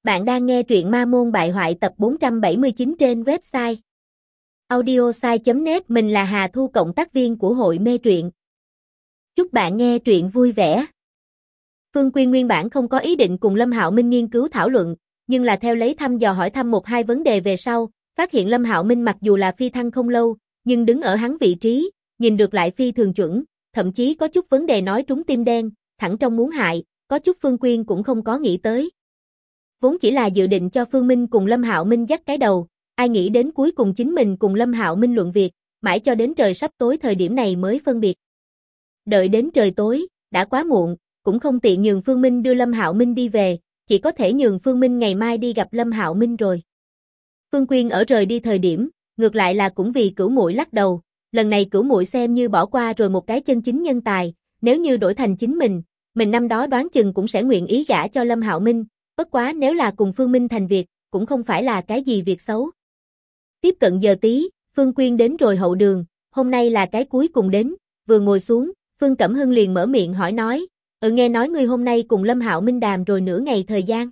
Bạn đang nghe truyện Ma Môn Bại Hoại tập 479 trên website audiosai.net. Mình là Hà Thu, cộng tác viên của hội mê truyện. Chúc bạn nghe truyện vui vẻ. Phương Quyên nguyên bản không có ý định cùng Lâm Hạo Minh nghiên cứu thảo luận, nhưng là theo lấy thăm dò hỏi thăm một hai vấn đề về sau, phát hiện Lâm Hạo Minh mặc dù là phi thăng không lâu, nhưng đứng ở hắn vị trí, nhìn được lại phi thường chuẩn, thậm chí có chút vấn đề nói trúng tim đen, thẳng trong muốn hại, có chút Phương Quyên cũng không có nghĩ tới. Vốn chỉ là dự định cho Phương Minh cùng Lâm Hạo Minh dắt cái đầu, ai nghĩ đến cuối cùng chính mình cùng Lâm Hạo Minh luận việc, mãi cho đến trời sắp tối thời điểm này mới phân biệt. Đợi đến trời tối, đã quá muộn, cũng không tiện nhường Phương Minh đưa Lâm Hạo Minh đi về, chỉ có thể nhường Phương Minh ngày mai đi gặp Lâm Hạo Minh rồi. Phương Quyên ở rời đi thời điểm, ngược lại là cũng vì Cửu Muội lắc đầu, lần này Cửu Muội xem như bỏ qua rồi một cái chân chính nhân tài, nếu như đổi thành chính mình năm đó đoán chừng cũng sẽ nguyện ý gả cho Lâm Hạo Minh. Bất quá nếu là cùng Phương Minh thành việc, cũng không phải là cái gì việc xấu. Tiếp cận giờ tí, Phương Quyên đến rồi hậu đường, hôm nay là cái cuối cùng đến, vừa ngồi xuống, Phương Cẩm Hưng liền mở miệng hỏi nói, nghe nói ngươi hôm nay cùng Lâm Hạo Minh đàm rồi nửa ngày thời gian.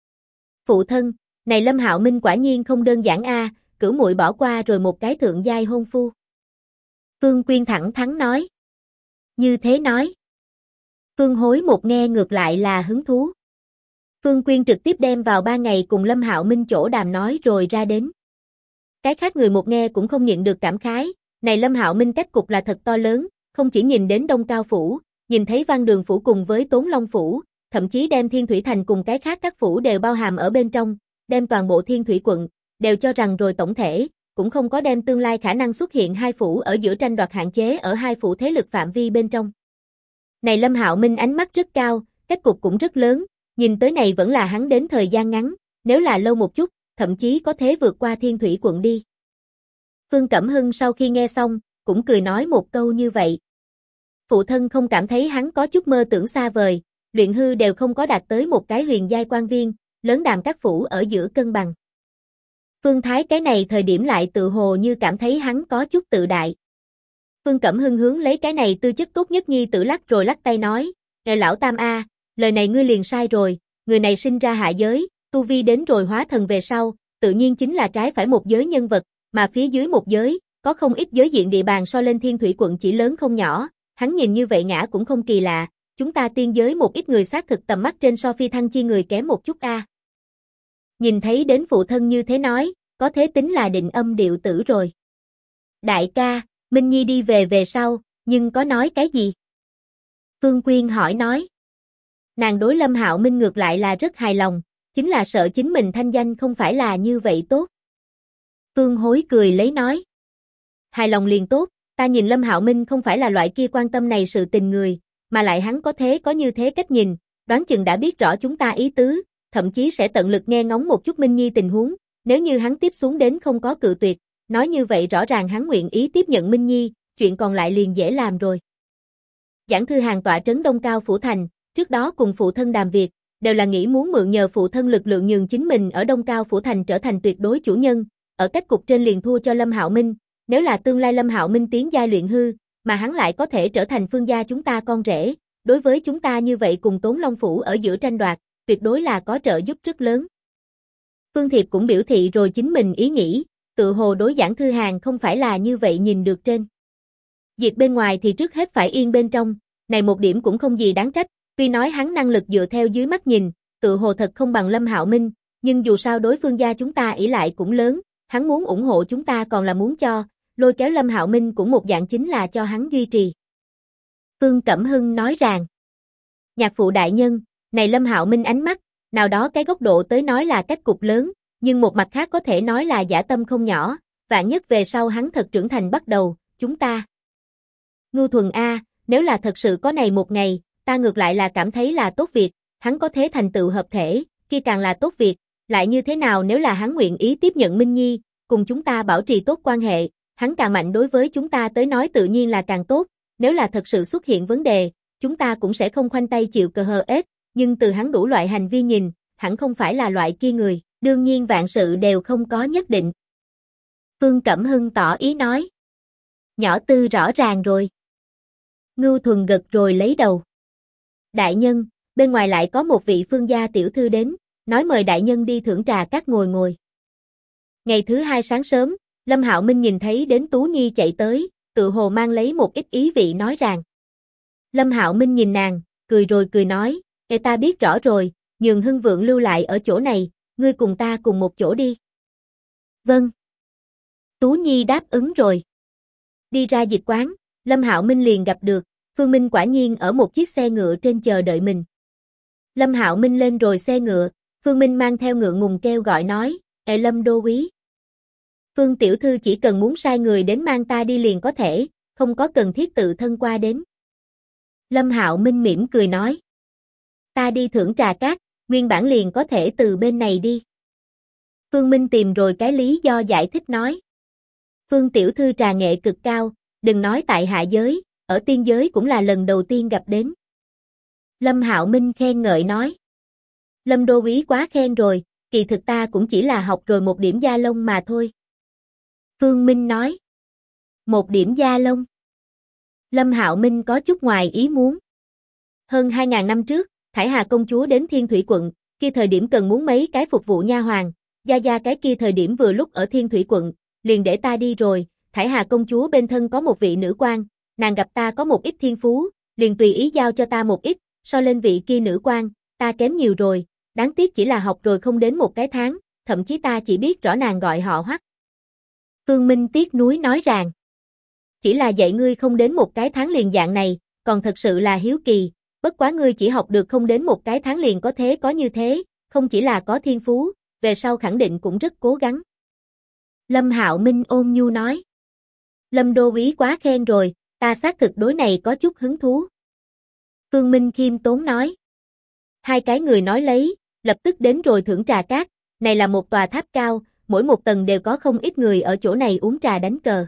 Phụ thân, này Lâm Hạo Minh quả nhiên không đơn giản a, Cửu Muội bỏ qua rồi một cái thượng giai hôn phu. Phương Quyên thẳng thắn nói. Như thế nói. Phương Hối một nghe ngược lại là hứng thú. Phương Quyên trực tiếp đem vào 3 ngày cùng Lâm Hạo Minh chỗ đàm nói rồi ra đến. Cái khác người một nghe cũng không nhịn được cảm khái, này Lâm Hạo Minh cách cục là thật to lớn, không chỉ nhìn đến Đông Cao Phủ, nhìn thấy Văn Đường Phủ cùng với Tốn Long Phủ, thậm chí đem Thiên Thủy Thành cùng cái khác các phủ đều bao hàm ở bên trong, đem toàn bộ Thiên Thủy quận, đều cho rằng rồi tổng thể, cũng không có đem tương lai khả năng xuất hiện hai phủ ở giữa tranh đoạt hạn chế ở hai phủ thế lực phạm vi bên trong. Này Lâm Hạo Minh ánh mắt rất cao, cách cục cũng rất lớn. Nhìn tới này vẫn là hắn đến thời gian ngắn, nếu là lâu một chút, thậm chí có thể vượt qua Thiên Thủy quận đi. Phương Cẩm Hưng sau khi nghe xong, cũng cười nói một câu như vậy. Phụ thân không cảm thấy hắn có chút mơ tưởng xa vời, luyện hư đều không có đạt tới một cái huyền giai quan viên, lớn đàm các phủ ở giữa cân bằng. Phương Thái cái này thời điểm lại tự hồ như cảm thấy hắn có chút tự đại. Phương Cẩm Hưng hướng lấy cái này tư chất tốt nhất nhi tử lắc rồi lắc tay nói, lão Tam a, lời này ngươi liền sai rồi, người này sinh ra hạ giới, tu vi đến rồi hóa thần về sau, tự nhiên chính là trái phải một giới nhân vật, mà phía dưới một giới, có không ít giới diện địa bàn so lên Thiên Thủy quận chỉ lớn không nhỏ, hắn nhìn như vậy ngã cũng không kỳ lạ, chúng ta tiên giới một ít người xác thực tầm mắt trên so phi thăng chi người kém một chút a. Nhìn thấy đến phụ thân như thế nói, có thế tính là định âm điệu tử rồi. Đại ca, Minh Nhi đi về sau, nhưng có nói cái gì? Phương Quyên hỏi nói. Nàng đối Lâm Hạo Minh ngược lại là rất hài lòng, chính là sợ chính mình thanh danh không phải là như vậy tốt. Phương Hối cười lấy nói. Hài lòng liền tốt, ta nhìn Lâm Hạo Minh không phải là loại kia quan tâm này sự tình người, mà lại hắn có như thế cách nhìn, đoán chừng đã biết rõ chúng ta ý tứ, thậm chí sẽ tận lực nghe ngóng một chút Minh Nhi tình huống, nếu như hắn tiếp xuống đến không có cự tuyệt, nói như vậy rõ ràng hắn nguyện ý tiếp nhận Minh Nhi, chuyện còn lại liền dễ làm rồi. Giảng Thư Hàn tọa trấn Đông Cao Phủ Thành, trước đó cùng phụ thân đàm việc, đều là nghĩ muốn mượn nhờ phụ thân lực lượng nhường chính mình ở Đông Cao Phủ Thành trở thành tuyệt đối chủ nhân, ở cách cục trên liền thua cho Lâm Hạo Minh, nếu là tương lai Lâm Hạo Minh tiến giai luyện hư, mà hắn lại có thể trở thành Phương gia chúng ta con rể, đối với chúng ta như vậy cùng Tốn Long Phủ ở giữa tranh đoạt, tuyệt đối là có trợ giúp rất lớn. Phương Thiệp cũng biểu thị rồi chính mình ý nghĩ, tự hồ đối Giảng Thư Hàn không phải là như vậy nhìn được trên. Việc bên ngoài thì trước hết phải yên bên trong, này một điểm cũng không gì đáng trách. Tuy nói hắn năng lực dựa theo dưới mắt nhìn, tự hồ thật không bằng Lâm Hạo Minh, nhưng dù sao đối Phương gia chúng ta ỷ lại cũng lớn, hắn muốn ủng hộ chúng ta còn là muốn cho, lôi kéo Lâm Hạo Minh cũng một dạng chính là cho hắn duy trì. Phương Cẩm Hưng nói rằng, nhạc phụ đại nhân, này Lâm Hạo Minh ánh mắt, nào đó cái góc độ tới nói là cách cục lớn, nhưng một mặt khác có thể nói là dã tâm không nhỏ, vạn nhất về sau hắn thật trưởng thành bắt đầu, chúng ta. Ngưu Thuần A, nếu là thật sự có này một ngày, ta ngược lại là cảm thấy là tốt việc, hắn có thế thành tựu hợp thể, kia càng là tốt việc, lại như thế nào nếu là hắn nguyện ý tiếp nhận Minh Nhi, cùng chúng ta bảo trì tốt quan hệ, hắn càng mạnh đối với chúng ta tới nói tự nhiên là càng tốt, nếu là thật sự xuất hiện vấn đề, chúng ta cũng sẽ không khoanh tay chịu cờ hờ ết, nhưng từ hắn đủ loại hành vi nhìn, hẳn không phải là loại kia người, đương nhiên vạn sự đều không có nhất định. Phương Cẩm Hưng tỏ ý nói. Nhỏ tư rõ ràng rồi. Ngưu Thuần gật rồi lấy đầu. Đại nhân, bên ngoài lại có một vị Phương gia tiểu thư đến, nói mời đại nhân đi thưởng trà các ngồi ngồi. Ngày thứ hai sáng sớm, Lâm Hạo Minh nhìn thấy đến Tú Nhi chạy tới, tự hồ mang lấy một ít ý vị nói rằng. Lâm Hạo Minh nhìn nàng, cười rồi cười nói, ta biết rõ rồi, nhường Hưng Vượng lưu lại ở chỗ này, ngươi cùng ta cùng một chỗ đi. Vâng. Tú Nhi đáp ứng rồi. Đi ra dịch quán, Lâm Hạo Minh liền gặp được, Phương Minh quả nhiên ở một chiếc xe ngựa trên chờ đợi mình. Lâm Hạo Minh lên rồi xe ngựa, Phương Minh mang theo ngựa ngùng kêu gọi nói, Lâm đô úy. Phương tiểu thư chỉ cần muốn sai người đến mang ta đi liền có thể, không có cần thiết tự thân qua đến. Lâm Hạo Minh mỉm cười nói. Ta đi thưởng trà cát, nguyên bản liền có thể từ bên này đi. Phương Minh tìm rồi cái lý do giải thích nói. Phương tiểu thư trà nghệ cực cao, đừng nói tại hạ giới, ở tiên giới cũng là lần đầu tiên gặp đến. Lâm Hạo Minh khen ngợi nói. Lâm đô úy quá khen rồi, kỳ thực ta cũng chỉ là học rồi một điểm gia lông mà thôi. Phương Minh nói. Một điểm gia lông. Lâm Hạo Minh có chút ngoài ý muốn. Hơn 2.000 năm trước, Thải Hà công chúa đến Thiên Thủy quận, kia thời điểm cần muốn mấy cái phục vụ nha hoàn, gia cái kia thời điểm vừa lúc ở Thiên Thủy quận, liền để ta đi rồi, Thải Hà công chúa bên thân có một vị nữ quan, nàng gặp ta có một ít thiên phú, liền tùy ý giao cho ta một ít, so lên vị kia nữ quan, ta kém nhiều rồi, đáng tiếc chỉ là học rồi không đến một cái tháng, thậm chí ta chỉ biết rõ nàng gọi họ Hoắc. Phương Minh tiếc nuối nói rằng, chỉ là dạy ngươi không đến một cái tháng liền dạng này, còn thật sự là hiếu kỳ, bất quá ngươi chỉ học được không đến một cái tháng liền có thế có như thế, không chỉ là có thiên phú, về sau khẳng định cũng rất cố gắng. Lâm Hạo Minh ôn nhu nói. Lâm đô úy quá khen rồi, ta xác thực đối này có chút hứng thú. Phương Minh khiêm tốn nói. Hai cái người nói lấy, lập tức đến rồi thưởng trà cát, này là một tòa tháp cao, mỗi một tầng đều có không ít người ở chỗ này uống trà đánh cờ.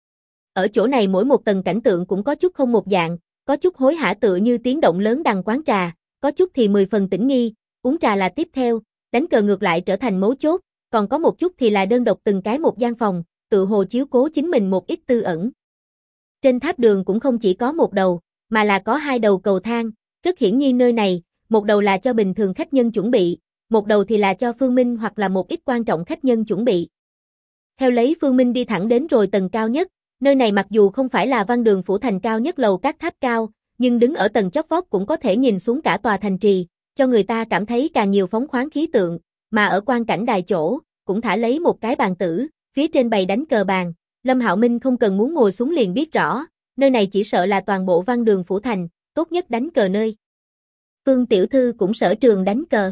Ở chỗ này mỗi một tầng cảnh tượng cũng có chút không một dạng, có chút hối hả tựa như tiếng động lớn đằng quán trà, có chút thì 10 phần tĩnh nghi, uống trà là tiếp theo, đánh cờ ngược lại trở thành mấu chốt, còn có một chút thì là đơn độc từng cái một gian phòng, tự hồ chiếu cố chính mình một ít tư ẩn. Trên tháp đường cũng không chỉ có một đầu, mà là có hai đầu cầu thang, rất hiển nhiên nơi này, một đầu là cho bình thường khách nhân chuẩn bị, một đầu thì là cho Phương Minh hoặc là một ít quan trọng khách nhân chuẩn bị. Theo lấy Phương Minh đi thẳng đến rồi tầng cao nhất, nơi này mặc dù không phải là Văn Đường phủ thành cao nhất lầu các tháp cao, nhưng đứng ở tầng chót vót cũng có thể nhìn xuống cả tòa thành trì, cho người ta cảm thấy càng nhiều phóng khoáng khí tượng, mà ở quan cảnh đài chỗ, cũng thả lấy một cái bàn tử, phía trên bày đánh cờ bàn, Lâm Hạo Minh không cần muốn ngồi xuống liền biết rõ, nơi này chỉ sợ là toàn bộ Văn Đường phủ thành, tốt nhất đánh cờ nơi. Phương tiểu thư cũng sở trường đánh cờ.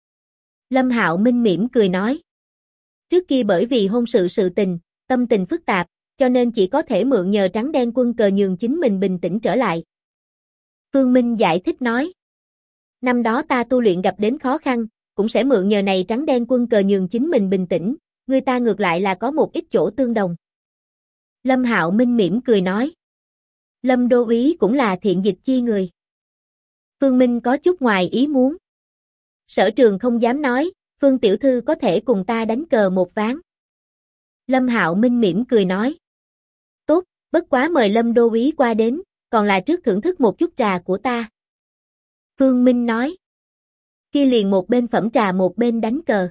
Lâm Hạo Minh mỉm cười nói. Trước kia bởi vì hôn sự tình, tâm tình phức tạp, cho nên chỉ có thể mượn nhờ trắng đen quân cờ nhường chính mình bình tĩnh trở lại. Phương Minh giải thích nói. Năm đó ta tu luyện gặp đến khó khăn, cũng sẽ mượn nhờ này trắng đen quân cờ nhường chính mình bình tĩnh, người ta ngược lại là có một ít chỗ tương đồng. Lâm Hạo Minh mỉm cười nói. Lâm đô úy cũng là thiện dịch chi người. Phương Minh có chút ngoài ý muốn. Sở trường không dám nói, Phương tiểu thư có thể cùng ta đánh cờ một ván. Lâm Hạo Minh mỉm cười nói. Tốt, bất quá mời Lâm đô úy qua đến, còn là trước thưởng thức một chút trà của ta. Phương Minh nói. Kia liền một bên phẩm trà một bên đánh cờ.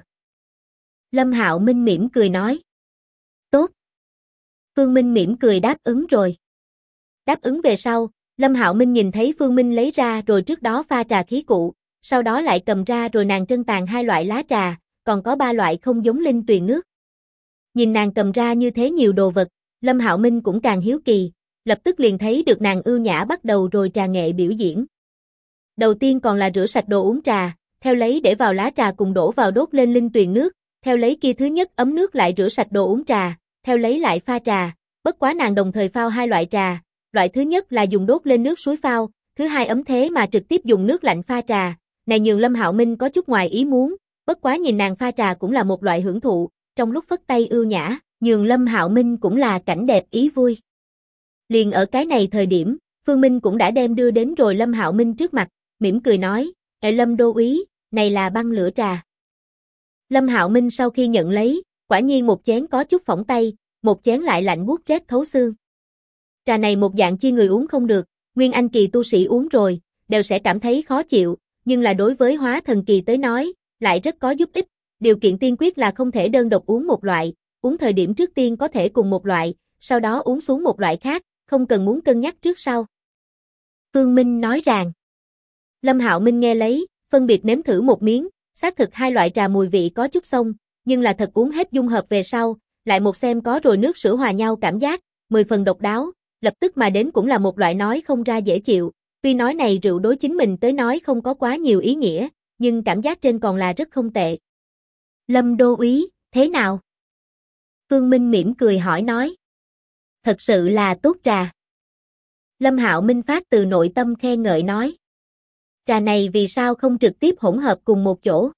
Lâm Hạo Minh mỉm cười nói. Tốt. Phương Minh mỉm cười đáp ứng rồi. Đáp ứng về sau, Lâm Hạo Minh nhìn thấy Phương Minh lấy ra rồi trước đó pha trà khí cụ, sau đó lại cầm ra rồi nàng trân tàn hai loại lá trà, còn có ba loại không giống linh tuyền nước. Nhìn nàng cầm ra như thế nhiều đồ vật, Lâm Hạo Minh cũng càng hiếu kỳ, lập tức liền thấy được nàng ưu nhã bắt đầu rồi trà nghệ biểu diễn. Đầu tiên còn là rửa sạch đồ uống trà, theo lấy để vào lá trà cùng đổ vào đốt lên linh tuyền nước, theo lấy kia thứ nhất ấm nước lại rửa sạch đồ uống trà, theo lấy lại pha trà, bất quá nàng đồng thời phao hai loại trà, loại thứ nhất là dùng đốt lên nước suối phao, thứ hai ấm thế mà trực tiếp dùng nước lạnh pha trà, này nhường Lâm Hạo Minh có chút ngoài ý muốn, bất quá nhìn nàng pha trà cũng là một loại hưởng thụ, trong lúc phất tay ưu nhã, nhường Lâm Hạo Minh cũng là cảnh đẹp ý vui. Liền ở cái này thời điểm, Phương Minh cũng đã đem đưa đến rồi Lâm Hạo Minh trước mặt, mỉm cười nói, Lâm đô úy, này là băng lửa trà. Lâm Hạo Minh sau khi nhận lấy, quả nhiên một chén có chút phỏng tay, một chén lại lạnh buốt rét thấu xương. Trà này một dạng chi người uống không được, nguyên anh kỳ tu sĩ uống rồi, đều sẽ cảm thấy khó chịu, nhưng là đối với hóa thần kỳ tới nói, lại rất có giúp ích. Điều kiện tiên quyết là không thể đơn độc uống một loại, uống thời điểm trước tiên có thể cùng một loại, sau đó uống xuống một loại khác, không cần muốn cân nhắc trước sau. Phương Minh nói rằng. Lâm Hạo Minh nghe lấy, phân biệt nếm thử một miếng, xác thực hai loại trà mùi vị có chút xông, nhưng là thật uống hết dung hợp về sau, lại một xem có rồi nước sữa hòa nhau cảm giác, 10 phần độc đáo, lập tức mà đến cũng là một loại nói không ra dễ chịu, tuy nói này rượu đối chính mình tới nói không có quá nhiều ý nghĩa, nhưng cảm giác trên còn là rất không tệ. Lâm đô úy, thế nào? Phương Minh mỉm cười hỏi nói. Thật sự là tốt trà. Lâm Hạo Minh phát từ nội tâm khen ngợi nói. Trà này vì sao không trực tiếp hỗn hợp cùng một chỗ?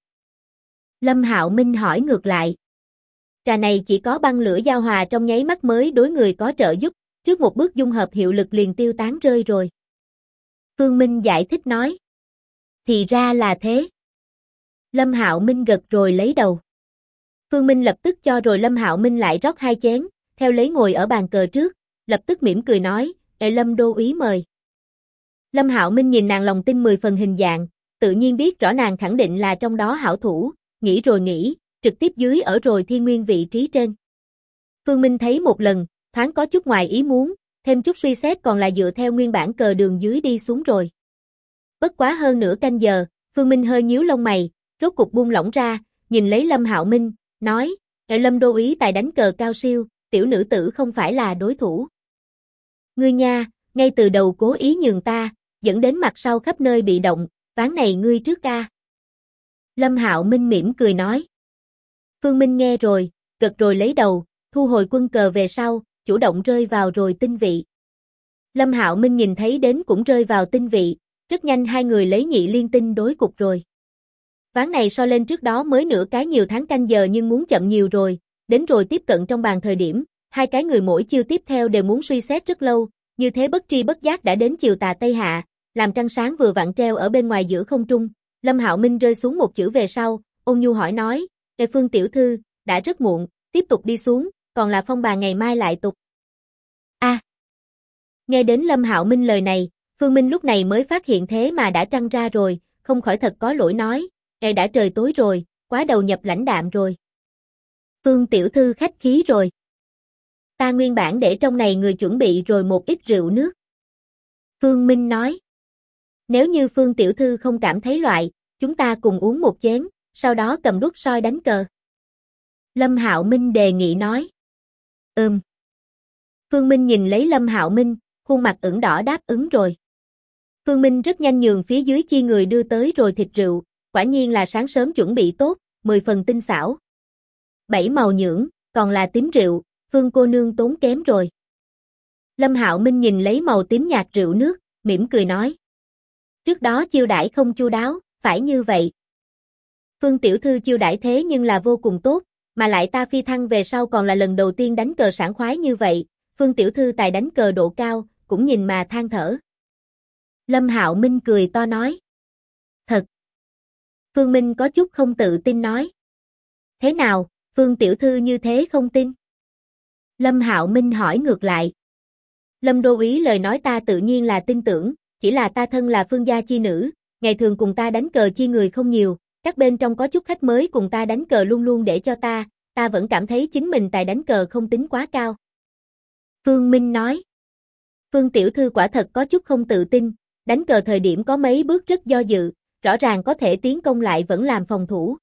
Lâm Hạo Minh hỏi ngược lại. Trà này chỉ có băng lửa giao hòa trong nháy mắt mới đối người có trợ giúp, trước một bước dung hợp hiệu lực liền tiêu tán rơi rồi. Phương Minh giải thích nói. Thì ra là thế. Lâm Hạo Minh gật rồi lấy đầu. Phương Minh lập tức cho rồi Lâm Hạo Minh lại rót 2 chén, theo lấy ngồi ở bàn cờ trước, lập tức mỉm cười nói, Lâm đô úy mời. Lâm Hạo Minh nhìn nàng lòng tin 10 phần hình dạng, tự nhiên biết rõ nàng khẳng định là trong đó hảo thủ, nghĩ rồi nghĩ, trực tiếp dưới ở rồi thiên nguyên vị trí trên. Phương Minh thấy một lần, thoáng có chút ngoài ý muốn, thêm chút suy xét còn là dựa theo nguyên bản cờ đường dưới đi xuống rồi. Bất quá hơn nửa canh giờ, Phương Minh hơi nhíu lông mày, rốt cục buông lỏng ra, nhìn lấy Lâm Hạo Minh, nói, Lâm đô úy tài đánh cờ cao siêu, tiểu nữ tử không phải là đối thủ. Ngươi nha, ngay từ đầu cố ý nhường ta, dẫn đến mặt sau khắp nơi bị động, ván này ngươi trước ca. Lâm Hạo Minh mỉm cười nói. Phương Minh nghe rồi, gật rồi lấy đầu, thu hồi quân cờ về sau, chủ động rơi vào rồi tinh vị. Lâm Hạo Minh nhìn thấy đến cũng rơi vào tinh vị, rất nhanh hai người lấy nhị liên tinh đối cục rồi. Ván này so lên trước đó mới nửa cái nhiều tháng canh giờ nhưng muốn chậm nhiều rồi, đến rồi tiếp cận trong bàn thời điểm, hai cái người mỗi chiêu tiếp theo đều muốn suy xét rất lâu, như thế bất tri bất giác đã đến chiều tà Tây Hạ, làm trăng sáng vừa vặn treo ở bên ngoài giữa không trung. Lâm Hạo Minh rơi xuống một chữ về sau, ôn nhu hỏi nói, Phương tiểu thư, đã rất muộn, tiếp tục đi xuống, còn là phong bà ngày mai lại tục. Nghe đến Lâm Hạo Minh lời này, Phương Minh lúc này mới phát hiện thế mà đã trăng ra rồi, không khỏi thật có lỗi nói, đã trời tối rồi, quá đầu nhập lãnh đạm rồi. Phương tiểu thư khách khí rồi. Ta nguyên bản để trong này người chuẩn bị rồi một ít rượu nước. Phương Minh nói. Nếu như Phương tiểu thư không cảm thấy loại, chúng ta cùng uống một chén, sau đó cầm đuốc soi đánh cờ. Lâm Hạo Minh đề nghị nói. Phương Minh nhìn lấy Lâm Hạo Minh, khuôn mặt ửng đỏ đáp ứng rồi. Phương Minh rất nhanh nhường phía dưới chi người đưa tới rồi thịt rượu, quả nhiên là sáng sớm chuẩn bị tốt, 10 phần tinh xảo. 7 màu nhưỡng, còn là tím rượu, Phương cô nương tốn kém rồi. Lâm Hạo Minh nhìn lấy màu tím nhạt rượu nước, mỉm cười nói. Trước đó chiêu đãi không chu đáo, phải như vậy. Phương tiểu thư chiêu đãi thế nhưng là vô cùng tốt, mà lại ta phi thăng về sau còn là lần đầu tiên đánh cờ sảng khoái như vậy, Phương tiểu thư tài đánh cờ độ cao, cũng nhìn mà than thở. Lâm Hạo Minh cười to nói. Thật. Phương Minh có chút không tự tin nói. Thế nào, Phương tiểu thư như thế không tin? Lâm Hạo Minh hỏi ngược lại. Lâm đô úy lời nói ta tự nhiên là tin tưởng, chỉ là ta thân là Phương gia chi nữ, ngày thường cùng ta đánh cờ chi người không nhiều, các bên trong có chút khách mới cùng ta đánh cờ luôn luôn để cho ta vẫn cảm thấy chính mình tài đánh cờ không tính quá cao. Phương Minh nói. Phương tiểu thư quả thật có chút không tự tin, đánh cờ thời điểm có mấy bước rất do dự, rõ ràng có thể tiến công lại vẫn làm phòng thủ.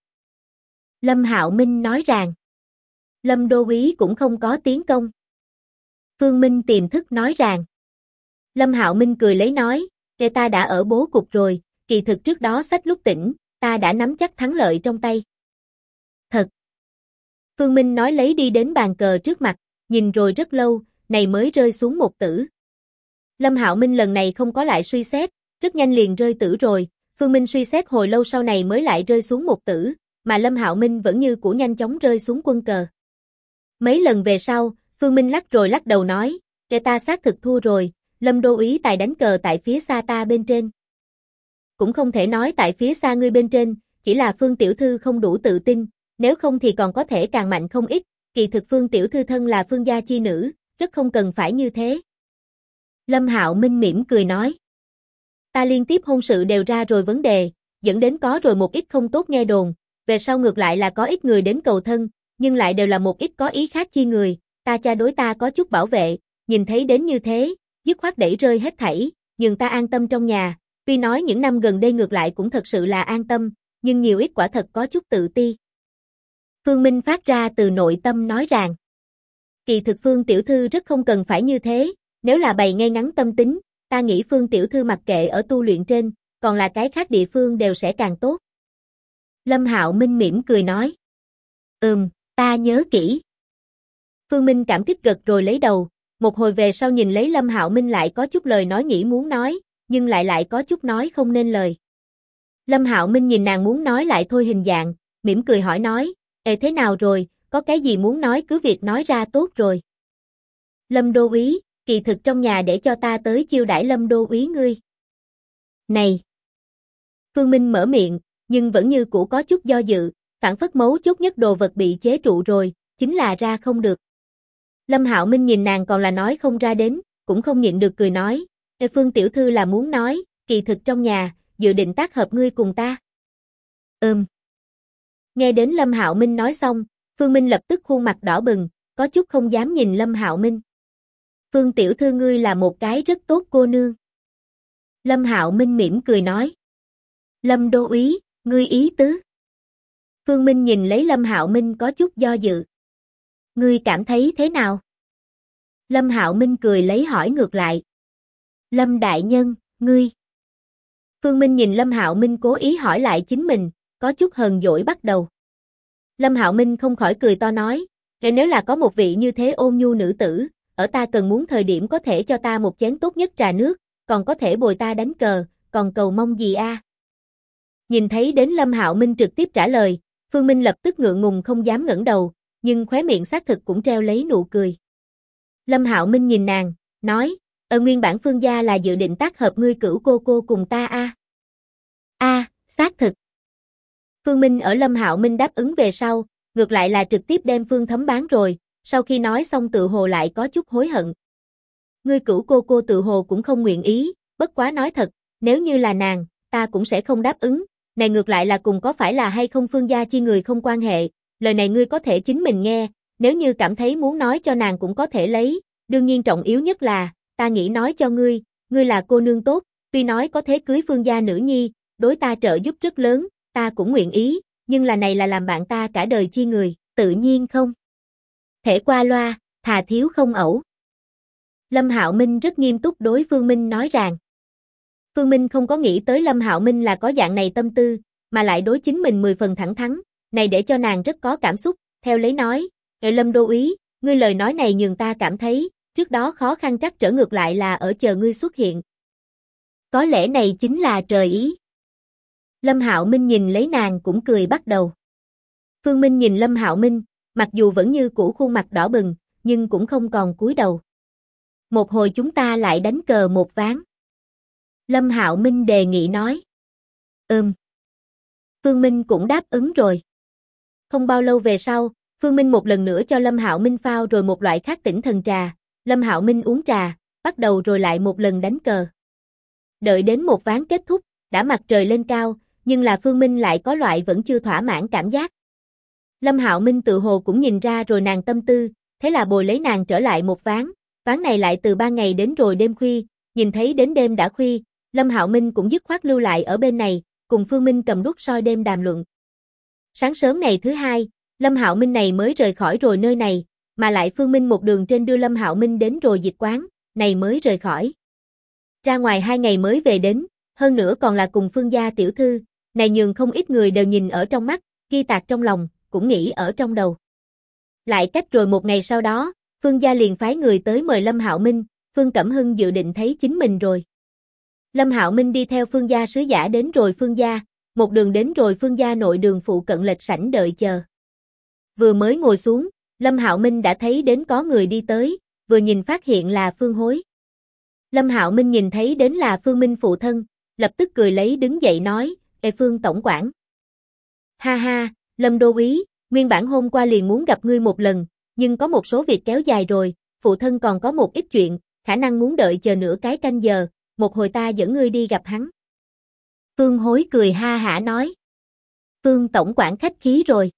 Lâm Hạo Minh nói rằng. Lâm đô úy cũng không có tiến công. Phương Minh tiềm thức nói rằng. Lâm Hạo Minh cười lấy nói, ta đã ở bố cục rồi, kỳ thực trước đó sách lúc tỉnh, ta đã nắm chắc thắng lợi trong tay. Thật. Phương Minh nói lấy đi đến bàn cờ trước mặt, nhìn rồi rất lâu, này mới rơi xuống một tử. Lâm Hạo Minh lần này không có lại suy xét, rất nhanh liền rơi tử rồi, Phương Minh suy xét hồi lâu sau này mới lại rơi xuống một tử, mà Lâm Hạo Minh vẫn như cũ nhanh chóng rơi xuống quân cờ. Mấy lần về sau, Phương Minh lắc rồi lắc đầu nói, ta xác thực thua rồi, Lâm đô úy tài đánh cờ tại phía xa ta bên trên. Cũng không thể nói tại phía xa ngươi bên trên, chỉ là Phương tiểu thư không đủ tự tin, nếu không thì còn có thể càng mạnh không ít, kỳ thực Phương tiểu thư thân là Phương gia chi nữ, rất không cần phải như thế. Lâm Hạo Minh mỉm cười nói. Ta liên tiếp hôn sự đều ra rồi vấn đề, dẫn đến có rồi một ít không tốt nghe đồn, về sau ngược lại là có ít người đến cầu thân, nhưng lại đều là một ít có ý khác chi người, ta cha đối ta có chút bảo vệ, nhìn thấy đến như thế, dứt khoát đẩy rơi hết thảy, nhường ta an tâm trong nhà, tuy nói những năm gần đây ngược lại cũng thật sự là an tâm, nhưng nhiều ít quả thật có chút tự ti. Phương Minh phát ra từ nội tâm nói rằng, kỳ thực Phương tiểu thư rất không cần phải như thế, nếu là bày ngay ngắn tâm tính, ta nghĩ Phương tiểu thư mặc kệ ở tu luyện trên, còn là cái khác địa phương đều sẽ càng tốt. Lâm Hạo Minh mỉm cười nói, ta nhớ kỹ. Phương Minh cảm kích gật rồi lấy đầu, một hồi về sau nhìn lấy Lâm Hạo Minh lại có chút lời nói nghĩ muốn nói, nhưng lại có chút nói không nên lời. Lâm Hạo Minh nhìn nàng muốn nói lại thôi hình dạng, mỉm cười hỏi nói, thế nào rồi, có cái gì muốn nói cứ việc nói ra tốt rồi. Lâm đô úy, kỳ thực trong nhà để cho ta tới chiêu đãi Lâm đô úy ngươi. Này! Phương Minh mở miệng, nhưng vẫn như cũ có chút do dự, phản phất mấu chốt nhất đồ vật bị chế trụ rồi, chính là ra không được. Lâm Hạo Minh nhìn nàng còn là nói không ra đến, cũng không nhịn được cười nói, Phương tiểu thư là muốn nói, kỳ thực trong nhà, dự định tác hợp ngươi cùng ta. Nghe đến Lâm Hạo Minh nói xong, Phương Minh lập tức khuôn mặt đỏ bừng, có chút không dám nhìn Lâm Hạo Minh. Phương tiểu thư ngươi là một cái rất tốt cô nương. Lâm Hạo Minh mỉm cười nói. Lâm đô úy, ngươi ý tứ. Phương Minh nhìn lấy Lâm Hạo Minh có chút do dự. Ngươi cảm thấy thế nào? Lâm Hạo Minh cười lấy hỏi ngược lại. Lâm đại nhân, ngươi. Phương Minh nhìn Lâm Hạo Minh cố ý hỏi lại chính mình, có chút hờn dỗi bắt đầu. Lâm Hạo Minh không khỏi cười to nói, nếu là có một vị như thế ôn nhu nữ tử, ở ta cần muốn thời điểm có thể cho ta một chén tốt nhất trà nước, còn có thể bồi ta đánh cờ, còn cầu mong gì a? Nhìn thấy đến Lâm Hạo Minh trực tiếp trả lời, Phương Minh lập tức ngượng ngùng không dám ngẩng đầu, nhưng khóe miệng xác thực cũng treo lấy nụ cười. Lâm Hạo Minh nhìn nàng, nói, nguyên bản Phương gia là dự định tác hợp ngươi cửu cô cùng ta a. Xác thực. Phương Minh ở Lâm Hạo Minh đáp ứng về sau, ngược lại là trực tiếp đem Phương Thấm bán rồi, sau khi nói xong tự hồ lại có chút hối hận. Ngươi cửu cô tự hồ cũng không nguyện ý, bất quá nói thật, nếu như là nàng, ta cũng sẽ không đáp ứng, này ngược lại là cùng có phải là hay không Phương gia chi người không quan hệ, lời này ngươi có thể chính mình nghe, nếu như cảm thấy muốn nói cho nàng cũng có thể lấy, đương nhiên trọng yếu nhất là, ta nghĩ nói cho ngươi, ngươi là cô nương tốt, tuy nói có thế cưới Phương gia nữ nhi, đối ta trợ giúp rất lớn, ta cũng nguyện ý, nhưng là này là làm bạn ta cả đời chi người, tự nhiên không thể qua loa, thà thiếu không ẩu. Lâm Hạo Minh rất nghiêm túc đối Phương Minh nói rằng. Phương Minh không có nghĩ tới Lâm Hạo Minh là có dạng này tâm tư, mà lại đối chính mình 10 phần thẳng thắn, này để cho nàng rất có cảm xúc, theo lấy nói, Lâm đô úy, ngươi lời nói này nhường ta cảm thấy, trước đó khó khăn trắc trở ngược lại là ở chờ ngươi xuất hiện. Có lẽ này chính là trời ý. Lâm Hạo Minh nhìn lấy nàng cũng cười bắt đầu. Phương Minh nhìn Lâm Hạo Minh, mặc dù vẫn như cũ khuôn mặt đỏ bừng, nhưng cũng không còn cúi đầu. Một hồi chúng ta lại đánh cờ một ván. Lâm Hạo Minh đề nghị nói. Phương Minh cũng đáp ứng rồi. Không bao lâu về sau, Phương Minh một lần nữa cho Lâm Hạo Minh phao rồi một loại khác tỉnh thần trà. Lâm Hạo Minh uống trà, bắt đầu rồi lại một lần đánh cờ. Đợi đến một ván kết thúc, đã mặt trời lên cao, nhưng là Phương Minh lại có loại vẫn chưa thỏa mãn cảm giác. Lâm Hạo Minh tự hồ cũng nhìn ra rồi nàng tâm tư, thế là bồi lấy nàng trở lại một ván này lại từ ban ngày đến rồi đêm khuya, nhìn thấy đến đêm đã khuya, Lâm Hạo Minh cũng dứt khoát lưu lại ở bên này, cùng Phương Minh cầm đuốc soi đêm đàm luận. Sáng sớm ngày thứ hai, Lâm Hạo Minh này mới rời khỏi rồi nơi này, mà lại Phương Minh một đường trên đưa Lâm Hạo Minh đến rồi dịch quán, này mới rời khỏi. Ra ngoài 2 ngày mới về đến, hơn nữa còn là cùng Phương gia tiểu thư, này nhường không ít người đều nhìn ở trong mắt, ghi tạc trong lòng, cũng nghĩ ở trong đầu. Lại cách rồi một ngày sau đó, Phương gia liền phái người tới mời Lâm Hạo Minh, Phương Cẩm Hưng dự định thấy chính mình rồi. Lâm Hạo Minh đi theo Phương gia sứ giả đến rồi Phương gia, một đường đến rồi Phương gia nội đường phụ cận lệch sảnh đợi chờ. Vừa mới ngồi xuống, Lâm Hạo Minh đã thấy đến có người đi tới, vừa nhìn phát hiện là Phương Hối. Lâm Hạo Minh nhìn thấy đến là Phương Minh phụ thân, lập tức cười lấy đứng dậy nói, Phương tổng quản. Ha ha, Lâm đô úy, nguyên bản hôm qua liền muốn gặp ngươi một lần, nhưng có một số việc kéo dài rồi, phụ thân còn có một ít chuyện, khả năng muốn đợi chờ nửa cái canh giờ, một hồi ta dẫn ngươi đi gặp hắn. Phương Hối cười ha hả nói. Phương tổng quản khách khí rồi.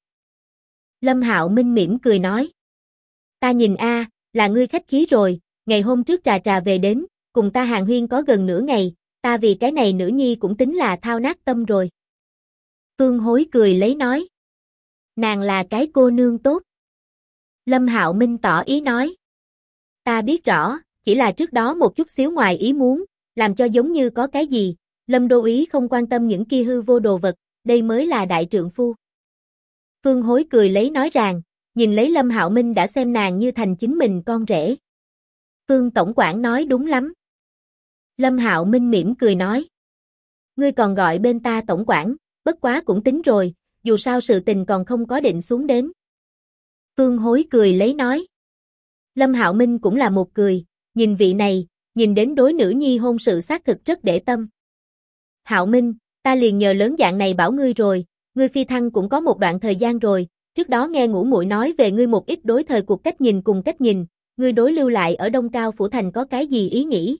Lâm Hạo Minh mỉm cười nói. Ta nhìn là ngươi khách khí rồi, ngày hôm trước trà trà về đến, cùng ta hàn huyên có gần nửa ngày, ta vì cái này nữ nhi cũng tính là thao nát tâm rồi. Phương Hối cười lấy nói. Nàng là cái cô nương tốt. Lâm Hạo Minh tỏ ý nói. Ta biết rõ, chỉ là trước đó một chút xíu ngoài ý muốn, làm cho giống như có cái gì, Lâm đô úy không quan tâm những kia hư vô đồ vật, đây mới là đại trượng phu. Phương Hối cười lấy nói rằng, nhìn lấy Lâm Hạo Minh đã xem nàng như thành chính mình con rể. Phương tổng quản nói đúng lắm. Lâm Hạo Minh mỉm cười nói. Ngươi còn gọi bên ta tổng quản, bất quá cũng tính rồi, dù sao sự tình còn không có định xuống đến. Phương Hối cười lấy nói. Lâm Hạo Minh cũng là một cười, nhìn vị này, nhìn đến đối nữ nhi hôn sự xác thực rất để tâm. Hạo Minh, ta liền nhờ lớn dạng này bảo ngươi rồi, ngươi phi thăng cũng có một đoạn thời gian rồi, trước đó nghe ngũ muội nói về ngươi một ít đối thời cuộc cách nhìn cùng cách nhìn, ngươi đối lưu lại ở Đông Cao Phủ Thành có cái gì ý nghĩ?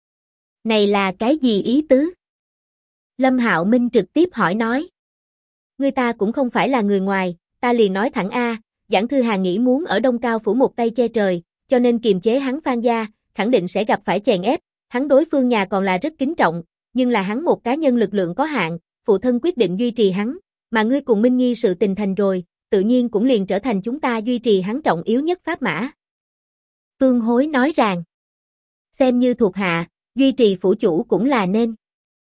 Này là cái gì ý tứ? Lâm Hạo Minh trực tiếp hỏi nói. Ngươi ta cũng không phải là người ngoài, ta liền nói thẳng Giảng Thư Hàn nghĩ muốn ở Đông Cao Phủ một tay che trời, cho nên kiềm chế hắn Phan gia, khẳng định sẽ gặp phải chèn ép, hắn đối phương nhà còn là rất kính trọng, nhưng là hắn một cá nhân lực lượng có hạn, phụ thân quyết định duy trì hắn, mà ngươi cùng Minh Nhi sự tình thành rồi, tự nhiên cũng liền trở thành chúng ta duy trì hắn trọng yếu nhất pháp mã. Phương Hối nói rằng, xem như thuộc hạ, duy trì phủ chủ cũng là nên.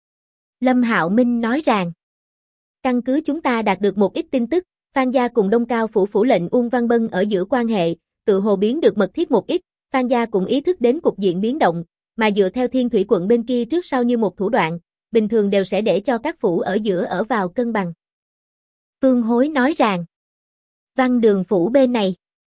Lâm Hạo Minh nói rằng, căn cứ chúng ta đạt được một ít tin tức, Phan gia cùng Đông Cao Phủ phủ lệnh Uông Văn Bân ở giữa quan hệ, tự hồ biến được mật thiết một ít, Phan gia cũng ý thức đến cục diện biến động, mà dựa theo Thiên Thủy quận bên kia trước sau như một thủ đoạn, bình thường đều sẽ để cho các phủ ở giữa ở vào cân bằng. Phương Hối nói rằng, Văn Đường phủ bên này.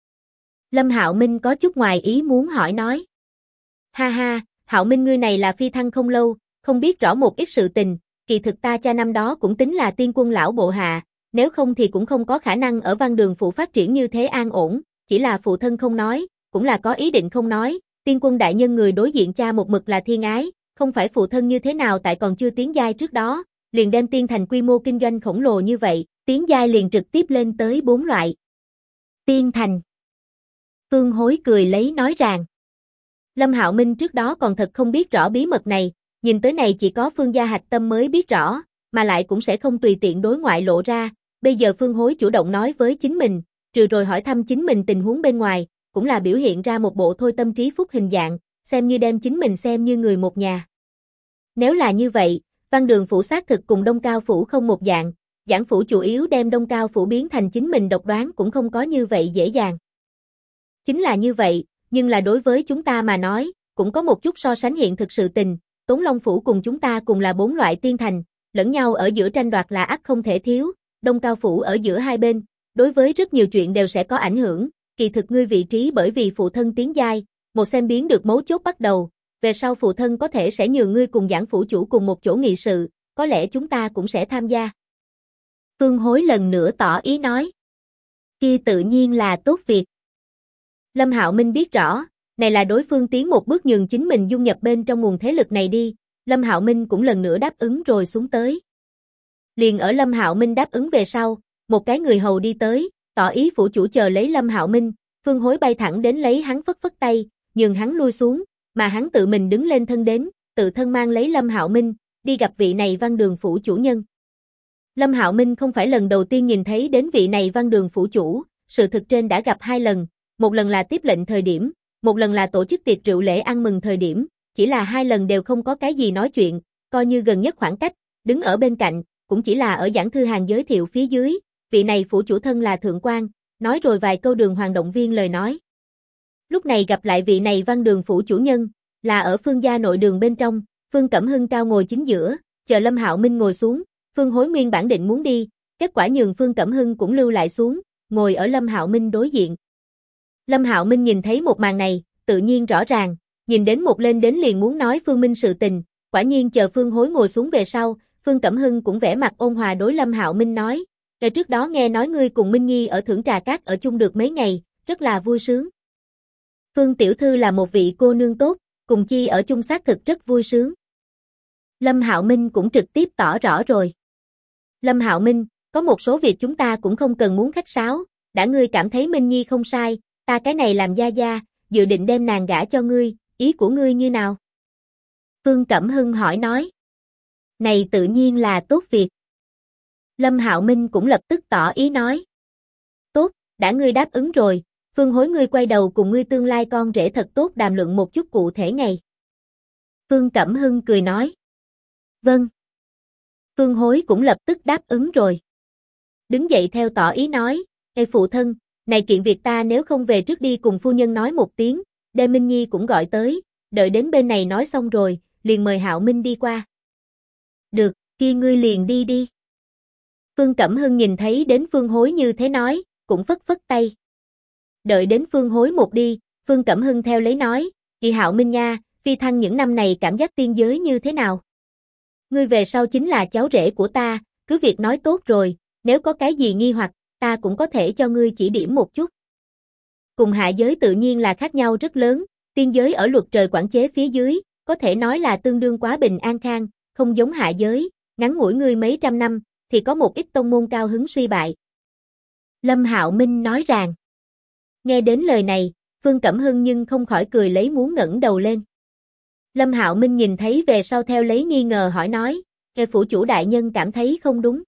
Lâm Hạo Minh có chút ngoài ý muốn hỏi nói. Ha ha, Hạo Minh ngươi này là phi thăng không lâu, không biết rõ một ít sự tình, kỳ thực ta cha năm đó cũng tính là tiên quân lão bộ hạ, nếu không thì cũng không có khả năng ở Văn Đường phủ phát triển như thế an ổn, chỉ là phụ thân không nói, cũng là có ý định không nói, tiên quân đại nhân người đối diện cha một mực là thiên ái, không phải phụ thân như thế nào tại còn chưa tiến giai trước đó, liền đem tiên thành quy mô kinh doanh khổng lồ như vậy, tiến giai liền trực tiếp lên tới 4 loại. Tiên thành. Phương Hối cười lấy nói rằng. Lâm Hạo Minh trước đó còn thật không biết rõ bí mật này, nhìn tới này chỉ có Phương gia hạch tâm mới biết rõ, mà lại cũng sẽ không tùy tiện đối ngoại lộ ra, bây giờ Phương Hối chủ động nói với chính mình, trừ rồi hỏi thăm chính mình tình huống bên ngoài, cũng là biểu hiện ra một bộ thôi tâm trí phúc hình dạng, xem như đem chính mình xem như người một nhà. Nếu là như vậy, Văn Đường phủ xác thực cùng Đông Cao phủ không một dạng, Giảng phủ chủ yếu đem Đông Cao phủ biến thành chính mình độc đoán cũng không có như vậy dễ dàng. Chính là như vậy, nhưng là đối với chúng ta mà nói, cũng có một chút so sánh hiện thực sự tình, Tốn Long phủ cùng chúng ta cùng là 4 loại tiên thành, lẫn nhau ở giữa tranh đoạt là ắt không thể thiếu, Đông Cao phủ ở giữa hai bên, đối với rất nhiều chuyện đều sẽ có ảnh hưởng, kỳ thực ngươi vị trí bởi vì phụ thân tiến giai, một xem biến được mấu chốt bắt đầu, về sau phụ thân có thể sẽ nhường ngươi cùng Giảng phủ chủ cùng một chỗ nghị sự, có lẽ chúng ta cũng sẽ tham gia. Phương Hối lần nữa tỏ ý nói. Kia tự nhiên là tốt việc. Lâm Hạo Minh biết rõ, này là đối phương tiến một bước nhường chính mình dung nhập bên trong nguồn thế lực này đi, Lâm Hạo Minh cũng lần nữa đáp ứng rồi xuống tới. Liền ở Lâm Hạo Minh đáp ứng về sau, một cái người hầu đi tới, tỏ ý phủ chủ chờ lấy Lâm Hạo Minh, Phương Hối bay thẳng đến lấy hắn phất phất tay, nhường hắn lui xuống, mà hắn tự mình đứng lên thân đến, tự thân mang lấy Lâm Hạo Minh, đi gặp vị này Văn Đường phủ chủ nhân. Lâm Hạo Minh không phải lần đầu tiên nhìn thấy đến vị này Văn Đường phủ chủ, sự thực trên đã gặp 2 lần, một lần là tiếp lệnh thời điểm, một lần là tổ chức tiệc rượu lễ ăn mừng thời điểm, chỉ là 2 lần đều không có cái gì nói chuyện, coi như gần nhất khoảng cách, đứng ở bên cạnh, cũng chỉ là ở Giảng Thư Hàn giới thiệu phía dưới, vị này phủ chủ thân là thượng quan, nói rồi vài câu đường hoàng động viên lời nói. Lúc này gặp lại vị này Văn Đường phủ chủ nhân, là ở Phương gia nội đường bên trong, Phương Cẩm Hưng cao ngồi chính giữa, chờ Lâm Hạo Minh ngồi xuống, Phương Hối nguyên bản định muốn đi, kết quả nhường Phương Cẩm Hưng cũng lưu lại xuống, ngồi ở Lâm Hạo Minh đối diện. Lâm Hạo Minh nhìn thấy một màn này, tự nhiên rõ ràng, nhìn đến một lên đến liền muốn nói Phương Minh sự tình, quả nhiên chờ Phương Hối ngồi xuống về sau, Phương Cẩm Hưng cũng vẻ mặt ôn hòa đối Lâm Hạo Minh nói, "Ngày trước đó nghe nói ngươi cùng Minh Nhi ở Thưởng Trà Cát ở chung được mấy ngày, rất là vui sướng. Phương tiểu thư là một vị cô nương tốt, cùng chi ở chung xác thực rất vui sướng." Lâm Hạo Minh cũng trực tiếp tỏ rõ rồi. Lâm Hạo Minh, Có một số việc chúng ta cũng không cần muốn khách sáo, đã ngươi cảm thấy Minh Nhi không sai, ta cái này làm gia gia, dự định đem nàng gả cho ngươi, ý của ngươi như nào? Phương Cẩm Hưng hỏi nói. Này tự nhiên là tốt việc. Lâm Hạo Minh cũng lập tức tỏ ý nói. Tốt, đã ngươi đáp ứng rồi, Phương Hối ngươi quay đầu cùng ngươi tương lai con rể thật tốt đàm luận một chút cụ thể ngày. Phương Cẩm Hưng cười nói. Vâng. Phương Hối cũng lập tức đáp ứng rồi. Đứng dậy theo tỏ ý nói, ê phụ thân, này kiện việc ta nếu không về trước đi cùng phu nhân nói một tiếng, đem Minh Nhi cũng gọi tới, đợi đến bên này nói xong rồi, liền mời Hạo Minh đi qua. Được, kia ngươi liền đi đi. Phương Cẩm Hưng nhìn thấy đến Phương Hối như thế nói, cũng phất phất tay. Đợi đến Phương Hối một đi, Phương Cẩm Hưng theo lấy nói, chị Hạo Minh nha, Phi Thăng những năm này cảm giác tiên giới như thế nào? Ngươi về sau chính là cháu rể của ta, cứ việc nói tốt rồi, nếu có cái gì nghi hoặc, ta cũng có thể cho ngươi chỉ điểm một chút. Cùng hạ giới tự nhiên là khác nhau rất lớn, tiên giới ở luật trời quản chế phía dưới, có thể nói là tương đương quá bình an khang, không giống hạ giới, ngắn ngủi ngươi mấy trăm năm, thì có một ít tông môn cao hứng suy bại. Lâm Hạo Minh nói rằng, nghe đến lời này, Phương Cẩm Hưng nhưng không khỏi cười lấy muốn ngẩng đầu lên. Lâm Hạo Minh nhìn thấy về sau theo lấy nghi ngờ hỏi nói, nghe phủ chủ đại nhân cảm thấy không đúng.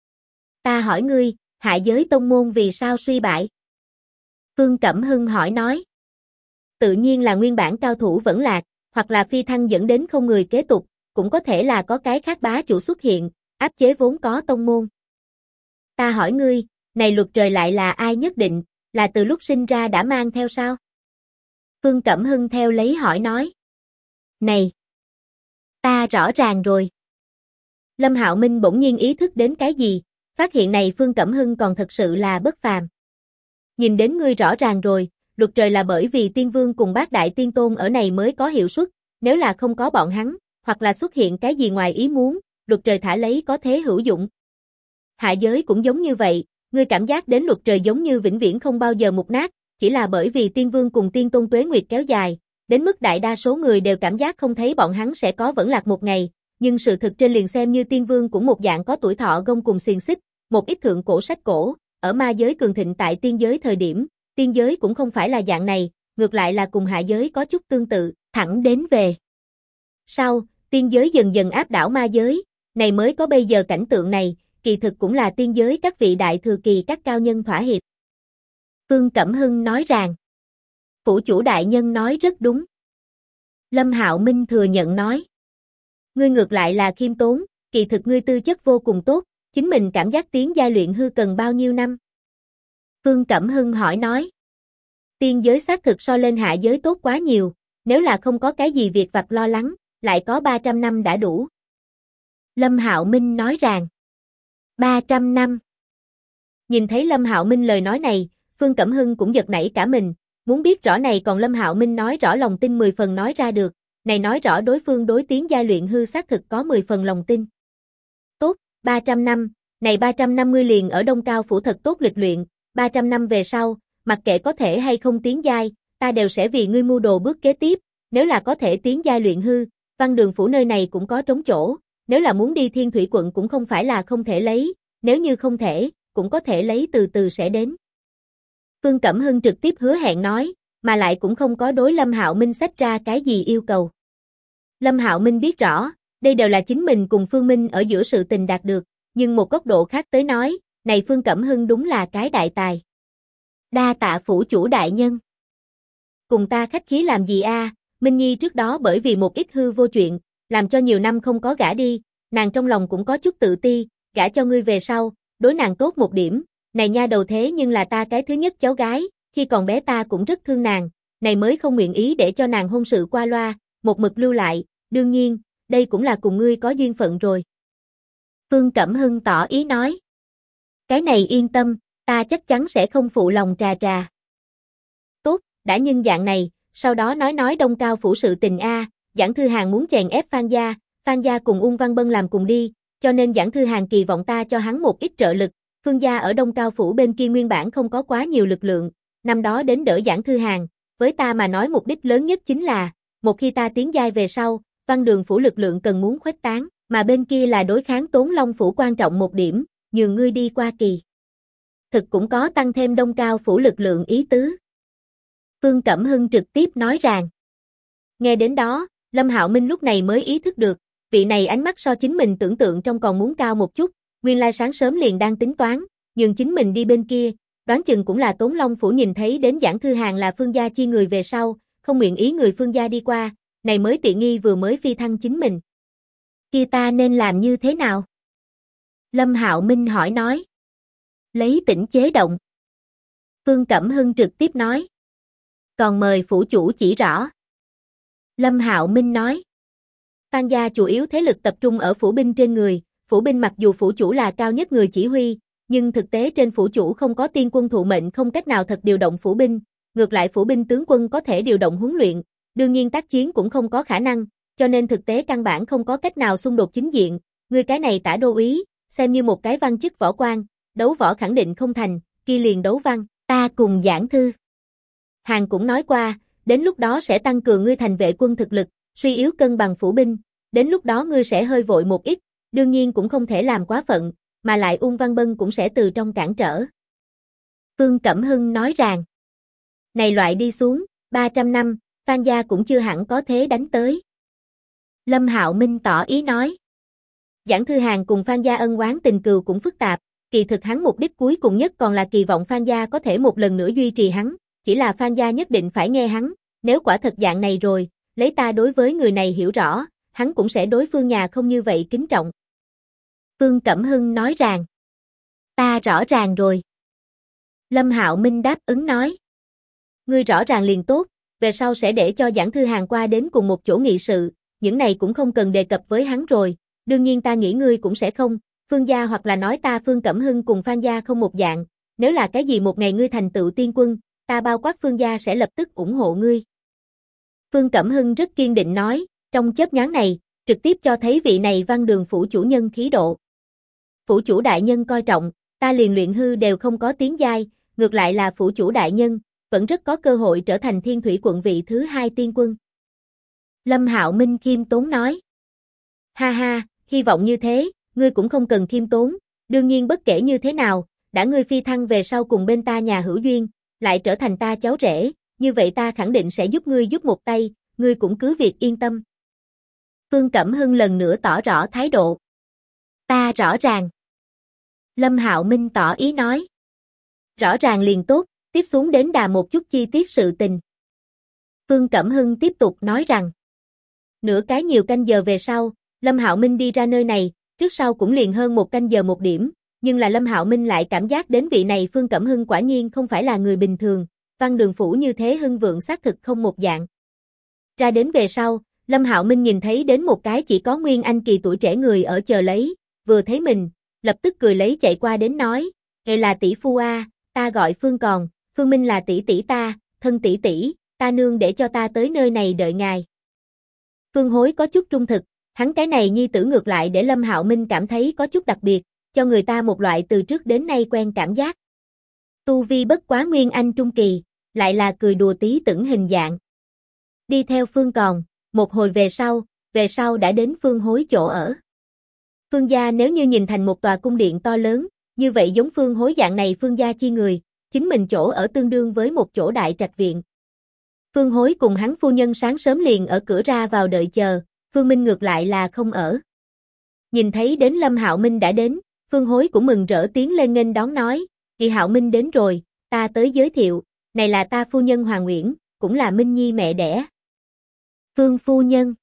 Ta hỏi ngươi, hạ giới tông môn vì sao suy bại? Phương Cẩm Hưng hỏi nói. Tự nhiên là nguyên bản cao thủ vẫn lạc, hoặc là phi thăng dẫn đến không người kế tục, cũng có thể là có cái khác bá chủ xuất hiện, áp chế vốn có tông môn. Ta hỏi ngươi, này luật trời lại là ai nhất định, là từ lúc sinh ra đã mang theo sao? Phương Cẩm Hưng theo lấy hỏi nói. Này! Ta rõ ràng rồi. Lâm Hạo Minh bỗng nhiên ý thức đến cái gì, phát hiện này Phương Cẩm Hưng còn thật sự là bất phàm. Nhìn đến ngươi rõ ràng rồi, luật trời là bởi vì tiên vương cùng bát đại tiên tôn ở này mới có hiệu suất, nếu là không có bọn hắn, hoặc là xuất hiện cái gì ngoài ý muốn, luật trời thả lấy có thế hữu dụng. Hạ giới cũng giống như vậy, ngươi cảm giác đến luật trời giống như vĩnh viễn không bao giờ mục nát, chỉ là bởi vì tiên vương cùng tiên tôn tuế nguyệt kéo dài, đến mức đại đa số người đều cảm giác không thấy bọn hắn sẽ có vẫn lạc một ngày, nhưng sự thực trên liền xem như tiên vương cũng một dạng có tuổi thọ gông cùng xiềng xích, một ít thượng cổ sách cổ, ở ma giới cường thịnh tại tiên giới thời điểm, tiên giới cũng không phải là dạng này, ngược lại là cùng hạ giới có chút tương tự, thẳng đến về. Sau, tiên giới dần dần áp đảo ma giới, này mới có bây giờ cảnh tượng này, kỳ thực cũng là tiên giới các vị đại thừa kỳ các cao nhân thỏa hiệp. Phương Cẩm Hưng nói rằng, phủ chủ đại nhân nói rất đúng. Lâm Hạo Minh thừa nhận nói, ngươi ngược lại là khiêm tốn, kỳ thực ngươi tư chất vô cùng tốt, chính mình cảm giác tiến giai luyện hư cần bao nhiêu năm? Phương Cẩm Hưng hỏi nói, tiên giới xác thực so lên hạ giới tốt quá nhiều, nếu là không có cái gì việc vặt lo lắng, lại có 300 năm đã đủ. Lâm Hạo Minh nói rằng, 300 năm. Nhìn thấy Lâm Hạo Minh lời nói này, Phương Cẩm Hưng cũng giật nảy cả mình, muốn biết rõ này còn Lâm Hạo Minh nói rõ lòng tin 10 phần nói ra được, này nói rõ đối phương đối tiến giai luyện hư xác thực có 10 phần lòng tin. Tốt, 300 năm, này 350 liền ở Đông Cao phủ thật tốt lịch luyện, 300 năm về sau, mặc kệ có thể hay không tiến giai, ta đều sẽ vì ngươi mưu đồ bước kế tiếp, nếu là có thể tiến giai luyện hư, Văn Đường phủ nơi này cũng có trống chỗ, nếu là muốn đi Thiên Thủy quận cũng không phải là không thể lấy, nếu như không thể, cũng có thể lấy từ từ sẽ đến. Phương Cẩm Hưng trực tiếp hứa hẹn nói, mà lại cũng không có đối Lâm Hạo Minh xách ra cái gì yêu cầu. Lâm Hạo Minh biết rõ, đây đều là chính mình cùng Phương Minh ở giữa sự tình đạt được, nhưng một góc độ khác tới nói, này Phương Cẩm Hưng đúng là cái đại tài. Đa tạ phủ chủ đại nhân. Cùng ta khách khí làm gì a? Minh Nhi trước đó bởi vì một ít hư vô chuyện, làm cho nhiều năm không có gả đi, nàng trong lòng cũng có chút tự ti, gả cho ngươi về sau, đối nàng tốt một điểm, này nha đầu thế nhưng là ta cái thứ nhất cháu gái, khi còn bé ta cũng rất thương nàng, này mới không nguyện ý để cho nàng hôn sự qua loa, một mực lưu lại, đương nhiên, đây cũng là cùng ngươi có duyên phận rồi. Phương Cẩm Hưng tỏ ý nói. Cái này yên tâm, ta chắc chắn sẽ không phụ lòng trà trà. Tốt, đã nhân dạng này, sau đó nói Đông Cao phủ sự tình a, Giảng Thư Hàn muốn chèn ép Phan gia cùng Ung Văn Bân làm cùng đi, cho nên Giảng Thư Hàn kỳ vọng ta cho hắn một ít trợ lực, Phương gia ở Đông Cao phủ bên kia nguyên bản không có quá nhiều lực lượng, năm đó đến đỡ Giảng Thư Hàn, với ta mà nói mục đích lớn nhất chính là, một khi ta tiến giai về sau, Văn Đường phủ lực lượng cần muốn khuếch tán, mà bên kia là đối kháng Tốn Long phủ quan trọng một điểm, nhường ngươi đi qua kỳ. Thực cũng có tăng thêm đông cao phủ lực lượng ý tứ. Phương Cẩm Hưng trực tiếp nói rằng. Nghe đến đó, Lâm Hạo Minh lúc này mới ý thức được, vị này ánh mắt so chính mình tưởng tượng trong còn muốn cao một chút, nguyên lai sáng sớm liền đang tính toán, nhường chính mình đi bên kia, đoán chừng cũng là Tốn Long Phủ nhìn thấy đến Giảng Thư Hàn là Phương gia chi người về sau, không nguyện ý người Phương gia đi qua, này mới tiện nghi vừa mới phi thăng chính mình. Kia ta nên làm như thế nào? Lâm Hạo Minh hỏi nói. Lấy tỉnh chế động. Phương Cẩm Hưng trực tiếp nói. Còn mời phủ chủ chỉ rõ. Lâm Hạo Minh nói. Phan gia chủ yếu thế lực tập trung ở phủ binh trên người, phủ binh mặc dù phủ chủ là cao nhất người chỉ huy, nhưng thực tế trên phủ chủ không có tiên quân thụ mệnh không cách nào thật điều động phủ binh, ngược lại phủ binh tướng quân có thể điều động huấn luyện, đương nhiên tác chiến cũng không có khả năng, cho nên thực tế căn bản không có cách nào xung đột chính diện, người cái này tả đô úy, xem như một cái văn chức võ quan, đấu võ khẳng định không thành, kia liền đấu văn, ta cùng Giảng Thư Hàn cũng nói qua, đến lúc đó sẽ tăng cường ngươi thành vệ quân thực lực, suy yếu cân bằng phủ binh, đến lúc đó ngươi sẽ hơi vội một ít, đương nhiên cũng không thể làm quá phận, mà lại Ung Văn Bân cũng sẽ từ trong cản trở. Phương Cẩm Hưng nói rằng, này loại đi xuống, 300 năm, Phan gia cũng chưa hẳn có thế đánh tới. Lâm Hạo Minh tỏ ý nói, Giảng Thư Hàn cùng Phan gia ân oán tình cừu cũng phức tạp, kỳ thực hắn mục đích cuối cùng nhất còn là kỳ vọng Phan gia có thể một lần nữa duy trì hắn, chỉ là Phan gia nhất định phải nghe hắn, nếu quả thật dạng này rồi, lấy ta đối với người này hiểu rõ, hắn cũng sẽ đối Phương nhà không như vậy kính trọng. Phương Cẩm Hưng nói rằng, ta rõ ràng rồi. Lâm Hạo Minh đáp ứng nói, ngươi rõ ràng liền tốt, về sau sẽ để cho Giảng Thư Hàn qua đến cùng một chỗ nghị sự, những này cũng không cần đề cập với hắn rồi, đương nhiên ta nghĩ ngươi cũng sẽ không, Phương gia hoặc là nói ta Phương Cẩm Hưng cùng Phan gia không một dạng, nếu là cái gì một ngày ngươi thành tựu tiên quân, ta bao quát Phương gia sẽ lập tức ủng hộ ngươi. Phương Cẩm Hưng rất kiên định nói, trong chớp nhoáng này, trực tiếp cho thấy vị này Văn Đường phủ chủ nhân khí độ. Phủ chủ đại nhân coi trọng, ta liền luyện hư đều không có tiếng giai, ngược lại là phủ chủ đại nhân, vẫn rất có cơ hội trở thành Thiên Thủy quận vị thứ 2 tiên quân. Lâm Hạo Minh khiêm tốn nói. Ha ha, hy vọng như thế, ngươi cũng không cần khiêm tốn, đương nhiên bất kể như thế nào, đã ngươi phi thăng về sau cùng bên ta nhà hữu duyên, lại trở thành ta cháu rể, như vậy ta khẳng định sẽ giúp ngươi giúp một tay, ngươi cũng cứ việc yên tâm. Phương Cẩm Hưng lần nữa tỏ rõ thái độ. Ta rõ ràng. Lâm Hạo Minh tỏ ý nói. Rõ ràng liền tốt, tiếp xuống đến đà một chút chi tiết sự tình. Phương Cẩm Hưng tiếp tục nói rằng. Nửa cái nhiều canh giờ về sau, Lâm Hạo Minh đi ra nơi này, trước sau cũng liền hơn một canh giờ một điểm, nhưng là Lâm Hạo Minh lại cảm giác đến vị này Phương Cẩm Hưng quả nhiên không phải là người bình thường, Văn Đường phủ như thế hưng vượng xác thực không một dạng. Ra đến về sau, Lâm Hạo Minh nhìn thấy đến một cái chỉ có Nguyên Anh kỳ tuổi trẻ người ở chờ lấy, vừa thấy mình, lập tức cười lấy chạy qua đến nói, "Ngài là tỷ phu a, ta gọi Phương Còn, Phương Minh là tỷ tỷ ta, thân tỷ tỷ, ta nương để cho ta tới nơi này đợi ngài." Phương Hối có chút trung thực, hắn cái này nhi tử ngược lại để Lâm Hạo Minh cảm thấy có chút đặc biệt, cho người ta một loại từ trước đến nay quen cảm giác. Tu vi bất quá Nguyên Anh trung kỳ, lại là cười đùa tí tửng hình dạng. Đi theo Phương Còn, một hồi về sau đã đến Phương Hối chỗ ở. Phương gia nếu như nhìn thành một tòa cung điện to lớn, như vậy giống Phương Hối dạng này Phương gia chi người, chính mình chỗ ở tương đương với một chỗ đại trạch viện. Phương Hối cùng hắn phu nhân sáng sớm liền ở cửa ra vào đợi chờ, Phương Minh ngược lại là không ở. Nhìn thấy đến Lâm Hạo Minh đã đến, Phương Hối cũng mừng rỡ tiến lên nghênh đón nói, "Chị Hạo Minh đến rồi, ta tới giới thiệu, này là ta phu nhân Hoàng Nguyễn, cũng là Minh Nhi mẹ đẻ." Phương phu nhân.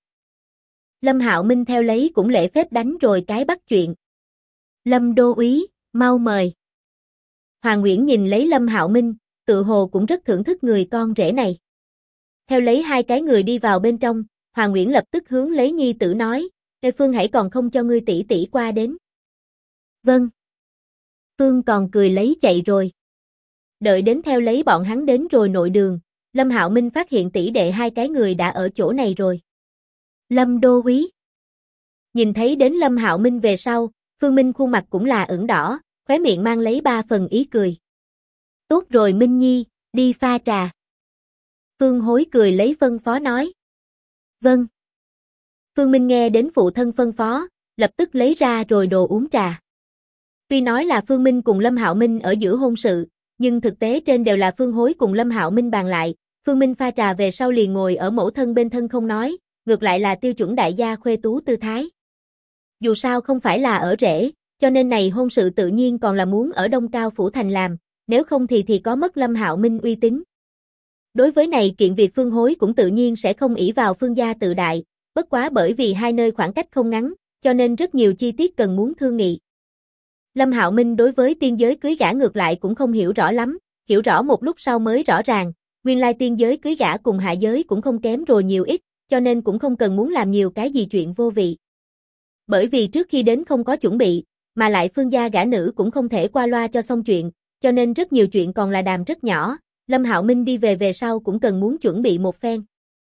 Lâm Hạo Minh theo lấy cũng lễ phép đánh rồi cái bắt chuyện. "Lâm đô úy, mau mời." Hoàng Nguyễn nhìn lấy Lâm Hạo Minh, tự hồ cũng rất thưởng thức người con rể này. Theo lấy hai cái người đi vào bên trong, Hoàng Nguyễn lập tức hướng lấy nhi tử nói, "Ê Phương hãy còn không cho ngươi tỷ tỷ qua đến." "Vâng." Phương còn cười lấy chạy rồi. Đợi đến theo lấy bọn hắn đến rồi nội đường, Lâm Hạo Minh phát hiện tỷ đệ hai cái người đã ở chỗ này rồi. "Lâm đô úy." Nhìn thấy đến Lâm Hạo Minh về sau, Phương Minh khuôn mặt cũng là ửng đỏ, khóe miệng mang lấy 3 phần ý cười. "Tốt rồi Minh Nhi, đi pha trà." Phương Hối cười lấy phân phó nói. "Vâng." Phương Minh nghe đến phụ thân phân phó, lập tức lấy ra rồi đồ uống trà. Tuy nói là Phương Minh cùng Lâm Hạo Minh ở giữa hôn sự, nhưng thực tế trên đều là Phương Hối cùng Lâm Hạo Minh bàn lại, Phương Minh pha trà về sau liền ngồi ở mẫu thân bên thân không nói, ngược lại là tiêu chuẩn đại gia khuê tú tư thái. Dù sao không phải là ở rể, cho nên này hôn sự tự nhiên còn là muốn ở Đông Cao Phủ Thành làm, nếu không thì có mất Lâm Hạo Minh uy tín. Đối với này kiện việc Phương Hối cũng tự nhiên sẽ không ỷ vào Phương gia tự đại, bất quá bởi vì hai nơi khoảng cách không ngắn, cho nên rất nhiều chi tiết cần muốn thương nghị. Lâm Hạo Minh đối với tiên giới cưới gả ngược lại cũng không hiểu rõ lắm, hiểu rõ một lúc sau mới rõ ràng, nguyên lai tiên giới cưới gả cùng hạ giới cũng không kém rồi nhiều ít, cho nên cũng không cần muốn làm nhiều cái gì chuyện vô vị. Bởi vì trước khi đến không có chuẩn bị, mà lại Phương gia gả nữ cũng không thể qua loa cho xong chuyện, cho nên rất nhiều chuyện còn là đàm rất nhỏ, Lâm Hạo Minh đi về sau cũng cần muốn chuẩn bị một phen.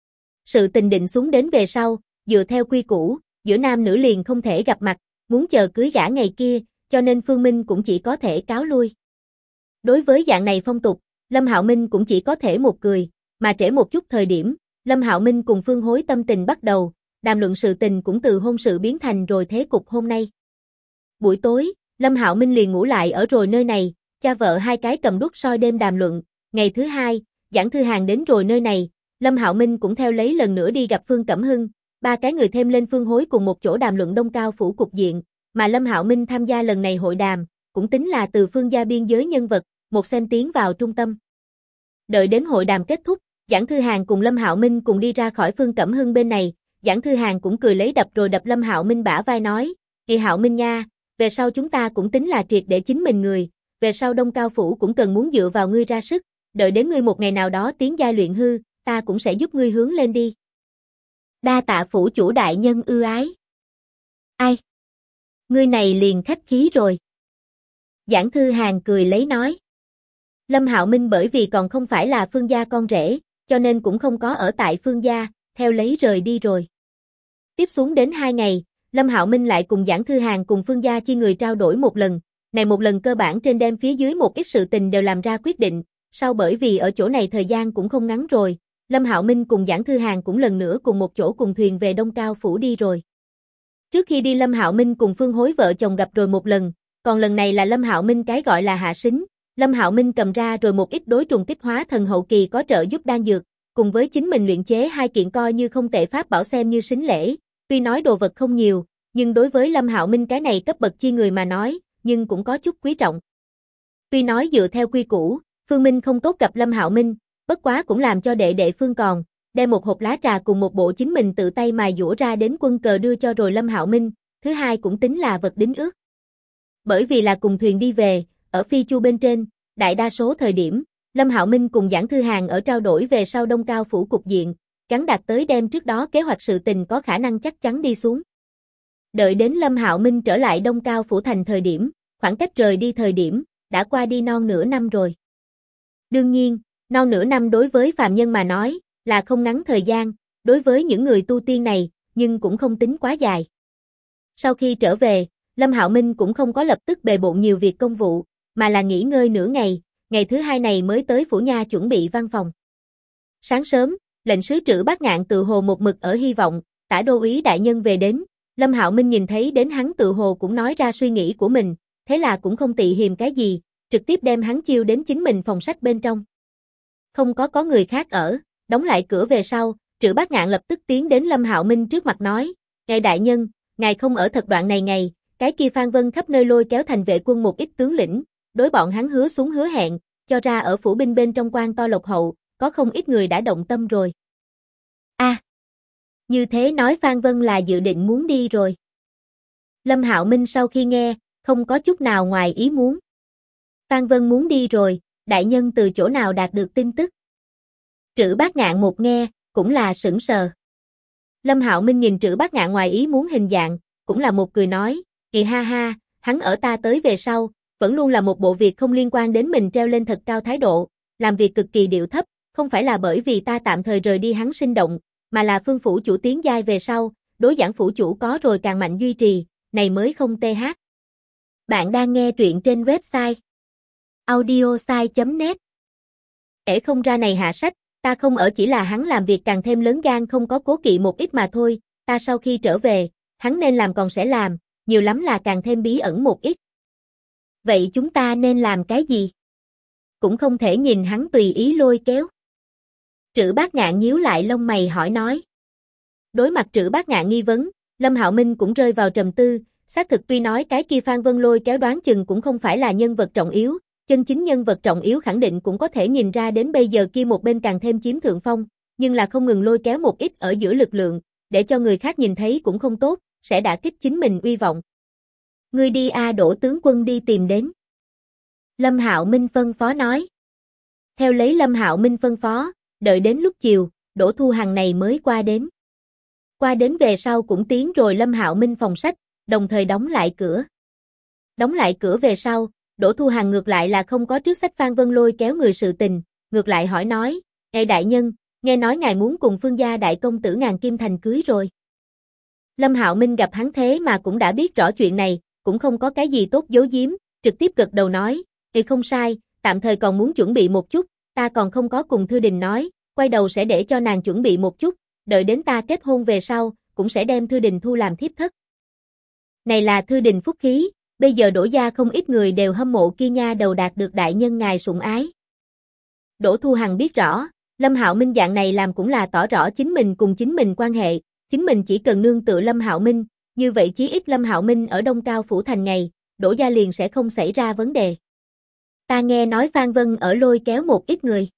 Sự tình định xuống đến về sau, dựa theo quy củ, giữa nam nữ liền không thể gặp mặt, muốn chờ cưới gả ngày kia, cho nên Phương Minh cũng chỉ có thể cáo lui. Đối với dạng này phong tục, Lâm Hạo Minh cũng chỉ có thể một cười, mà trễ một chút thời điểm, Lâm Hạo Minh cùng Phương Hối tâm tình bắt đầu, đàm luận sự tình cũng từ hôn sự biến thành rồi thế cục hôm nay. Buổi tối, Lâm Hạo Minh liền ngủ lại ở rồi nơi này, cha vợ hai cái cầm đuốc soi đêm đàm luận, ngày thứ hai, Giảng Thư Hàn đến rồi nơi này, Lâm Hạo Minh cũng theo lấy lần nữa đi gặp Phương Cẩm Hưng, ba cái người thêm lên Phương Hối cùng một chỗ đàm luận Đông Cao Phủ cục diện, mà Lâm Hạo Minh tham gia lần này hội đàm, cũng tính là từ Phương gia biên giới nhân vật, một xem tiến vào trung tâm. Đợi đến hội đàm kết thúc, Giảng Thư Hàn cùng Lâm Hạo Minh cùng đi ra khỏi Phương Cẩm Hưng bên này, Giảng Thư Hàn cũng cười lấy đập Lâm Hạo Minh bả vai nói, "Kỳ Hạo Minh nha, về sau chúng ta cũng tính là triệt để chính mình người, về sau Đông Cao Phủ cũng cần muốn dựa vào ngươi ra sức, đợi đến ngươi một ngày nào đó tiến giai luyện hư, ta cũng sẽ giúp ngươi hướng lên đi." Đa tạ phủ chủ đại nhân ưu ái. Ai? Ngươi này liền khách khí rồi. Giảng Thư Hàn cười lấy nói. Lâm Hạo Minh bởi vì còn không phải là Phương gia con rể, cho nên cũng không có ở tại Phương gia, theo lấy rời đi rồi. Tiếp xuống đến 2 ngày, Lâm Hạo Minh lại cùng Giảng Thư Hàn cùng Phương gia chi người trao đổi một lần, này một lần cơ bản trên đem phía dưới một ít sự tình đều làm ra quyết định, sau bởi vì ở chỗ này thời gian cũng không ngắn rồi, Lâm Hạo Minh cùng Giảng Thư Hàn cũng lần nữa cùng một chỗ cùng thuyền về Đông Cao Phủ đi rồi. Trước khi đi Lâm Hạo Minh cùng Phương Hối vợ chồng gặp rồi một lần, còn lần này là Lâm Hạo Minh cái gọi là hạ sính, Lâm Hạo Minh cầm ra rồi một ít đối trùng kích hóa thần hậu kỳ có trợ giúp đan dược, cùng với chính mình luyện chế hai kiện coi như không tệ pháp bảo xem như sính lễ, tuy nói đồ vật không nhiều, nhưng đối với Lâm Hạo Minh cái này cấp bậc chi người mà nói, nhưng cũng có chút quý trọng. Tuy nói dựa theo quy củ, Phương Minh không tốt gặp Lâm Hạo Minh, bất quá cũng làm cho đệ đệ Phương còn, đem một hộp lá trà cùng một bộ chính mình tự tay mài dũa ra đến quân cờ đưa cho rồi Lâm Hạo Minh, thứ hai cũng tính là vật đính ước. Bởi vì là cùng thuyền đi về, ở phi chu bên trên, đại đa số thời điểm, Lâm Hạo Minh cùng Giảng Thư Hàn ở trao đổi về sau Đông Cao Phủ cục diện, gắn đạt tới đem trước đó kế hoạch sự tình có khả năng chắc chắn đi xuống. Đợi đến Lâm Hạo Minh trở lại Đông Cao Phủ thành thời điểm, khoảng cách rời đi thời điểm, đã qua đi non nửa năm rồi. Đương nhiên, non nửa năm đối với phàm nhân mà nói, là không ngắn thời gian, đối với những người tu tiên này, nhưng cũng không tính quá dài. Sau khi trở về, Lâm Hạo Minh cũng không có lập tức bề bộn nhiều việc công vụ, mà là nghỉ ngơi nửa ngày, ngày thứ hai này mới tới phủ nha chuẩn bị văn phòng. Sáng sớm, lệnh sứ Trữ Bát Ngạn tự hồ một mực ở hy vọng, Tả đô úy đại nhân về đến, Lâm Hạo Minh nhìn thấy đến hắn tự hồ cũng nói ra suy nghĩ của mình, thế là cũng không tị hiềm cái gì, trực tiếp đem hắn chiêu đến chính mình phòng sách bên trong. Không có người khác ở, đóng lại cửa về sau, Trữ Bát Ngạn lập tức tiến đến Lâm Hạo Minh trước mặt nói, "Ngài đại nhân, ngài không ở thật đoạn này ngày, cái kia Phan Vân khắp nơi lôi kéo thành vệ quân một ít tướng lĩnh, đối bọn hắn hứa xuống hứa hẹn, cho ra ở phủ binh bên trong quan to lộc hậu, có không ít người đã động tâm rồi." Như thế nói Phan Vân là dự định muốn đi rồi. Lâm Hạo Minh sau khi nghe, không có chút nào ngoài ý muốn. Phan Vân muốn đi rồi, đại nhân từ chỗ nào đạt được tin tức? Trữ Bát Ngạn một nghe, cũng là sững sờ. Lâm Hạo Minh nhìn Trữ Bát Ngạn ngoài ý muốn hình dạng, cũng là một cười nói, "Kỳ ha ha, hắn ở ta tới về sau, vẫn luôn là một bộ việc không liên quan đến mình treo lên thật cao thái độ, làm việc cực kỳ điệu thấp, không phải là bởi vì ta tạm thời rời đi hắn sinh động, mà là Phương phủ chủ tiến giai về sau, đối Giảng phủ chủ có rồi càng mạnh duy trì, này mới không th." Bạn đang nghe truyện trên website audiosai.net. Ể không ra này hạ sách, ta không ở chỉ là hắn làm việc càng thêm lớn gan không có cố kỵ một ít mà thôi, ta sau khi trở về, hắn nên làm còn sẽ làm, nhiều lắm là càng thêm bí ẩn một ít. Vậy chúng ta nên làm cái gì? Cũng không thể nhìn hắn tùy ý lôi kéo. Trữ Bát Ngạn nhíu lại lông mày hỏi nói. Đối mặt Trữ Bát Ngạn nghi vấn, Lâm Hạo Minh cũng rơi vào trầm tư, xác thực tuy nói cái kia Phan Vân lôi kéo đoán chừng cũng không phải là nhân vật trọng yếu, chân chính nhân vật trọng yếu khẳng định cũng có thể nhìn ra đến bây giờ kia một bên càng thêm chiếm thượng phong, nhưng là không ngừng lôi kéo một ít ở giữa lực lượng, để cho người khác nhìn thấy cũng không tốt, sẽ đả kích chính mình uy vọng. Ngươi đi Đỗ tướng quân đi tìm đến. Lâm Hạo Minh phân phó nói. Theo lấy Lâm Hạo Minh phân phó, đợi đến lúc chiều, Đỗ Thu Hằng này mới qua đến. Qua đến về sau cũng tiến rồi Lâm Hạo Minh phòng sách, đồng thời đóng lại cửa. Đóng lại cửa về sau, Đỗ Thu Hằng ngược lại là không có trước sách Phan Vân lôi kéo người sự tình, ngược lại hỏi nói, Ê đại nhân, nghe nói ngài muốn cùng Phương gia đại công tử Ngàn Kim Thành cưới rồi. Lâm Hạo Minh gặp hắn thế mà cũng đã biết rõ chuyện này, cũng không có cái gì tốt giấu giếm, trực tiếp gật đầu nói, Ê không sai, tạm thời còn muốn chuẩn bị một chút, ta còn không có cùng Thư Đình nói, quay đầu sẽ để cho nàng chuẩn bị một chút, đợi đến ta kết hôn về sau, cũng sẽ đem Thư Đình thu làm thiếp thất. Này là Thư Đình phúc khí, bây giờ Đỗ gia không ít người đều hâm mộ kia nha đầu đạt được đại nhân ngài sủng ái. Đỗ Thu Hằng biết rõ, Lâm Hạo Minh dạng này làm cũng là tỏ rõ chính mình cùng chính mình quan hệ, chính mình chỉ cần nương tựa Lâm Hạo Minh, như vậy chí ít Lâm Hạo Minh ở Đông Cao phủ thành ngày, Đỗ gia liền sẽ không xảy ra vấn đề. Ta nghe nói Phan Vân ở lôi kéo một ít người.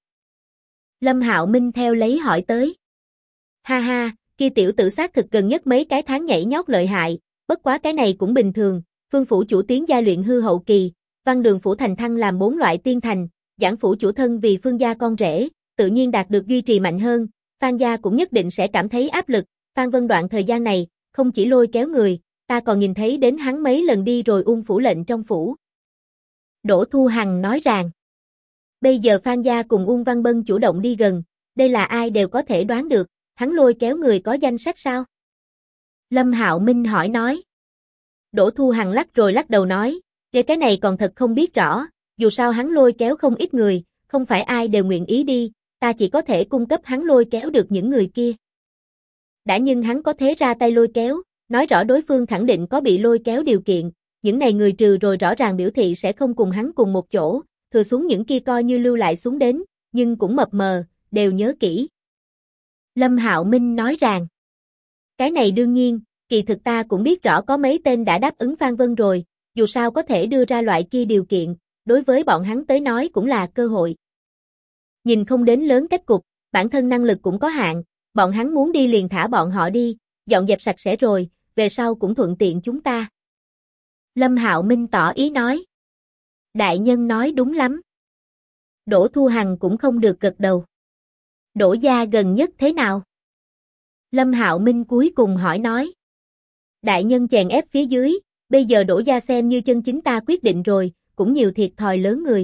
Lâm Hạo Minh theo lấy hỏi tới. Ha ha, kia tiểu tử xác thực gần nhất mấy cái tháng nhảy nhót lợi hại, bất quá cái này cũng bình thường, Phương phủ chủ tiến giai luyện hư hậu kỳ, Văn Đường phủ thành thăng làm 4 loại tiên thành, Giảng phủ chủ thân vì Phương gia con rể, tự nhiên đạt được duy trì mạnh hơn, Phan gia cũng nhất định sẽ cảm thấy áp lực, Phan Vân đoạn thời gian này, không chỉ lôi kéo người, ta còn nhìn thấy đến hắn mấy lần đi rồi Ung phủ lệnh trong phủ. Đỗ Thu Hằng nói rằng, bây giờ Phan gia cùng Ung Văn Bân chủ động đi gần, đây là ai đều có thể đoán được, hắn lôi kéo người có danh sách sao? Lâm Hạo Minh hỏi nói. Đỗ Thu Hằng lắc rồi lắc đầu nói, cái này còn thật không biết rõ, dù sao hắn lôi kéo không ít người, không phải ai đều nguyện ý đi, ta chỉ có thể cung cấp hắn lôi kéo được những người kia. Đã nhưng hắn có thế ra tay lôi kéo, nói rõ đối phương khẳng định có bị lôi kéo điều kiện, những này người trừ rồi rõ ràng biểu thị sẽ không cùng hắn cùng một chỗ, thừa xuống những kia coi như lưu lại xuống đến, nhưng cũng mập mờ, đều nhớ kỹ. Lâm Hạo Minh nói rằng, cái này đương nhiên, kỳ thực ta cũng biết rõ có mấy tên đã đáp ứng Phan Vân rồi, dù sao có thể đưa ra loại kia điều kiện, đối với bọn hắn tới nói cũng là cơ hội. Nhìn không đến lớn kết cục, bản thân năng lực cũng có hạn, bọn hắn muốn đi liền thả bọn họ đi, dọn dẹp sạch sẽ rồi, về sau cũng thuận tiện chúng ta. Lâm Hạo Minh tỏ ý nói. Đại nhân nói đúng lắm. Đỗ Thu Hằng cũng không được gật đầu. Đỗ gia gần nhất thế nào? Lâm Hạo Minh cuối cùng hỏi nói. Đại nhân chèn ép phía dưới, bây giờ Đỗ gia xem như chân chính ta quyết định rồi, cũng nhiều thiệt thòi lớn người.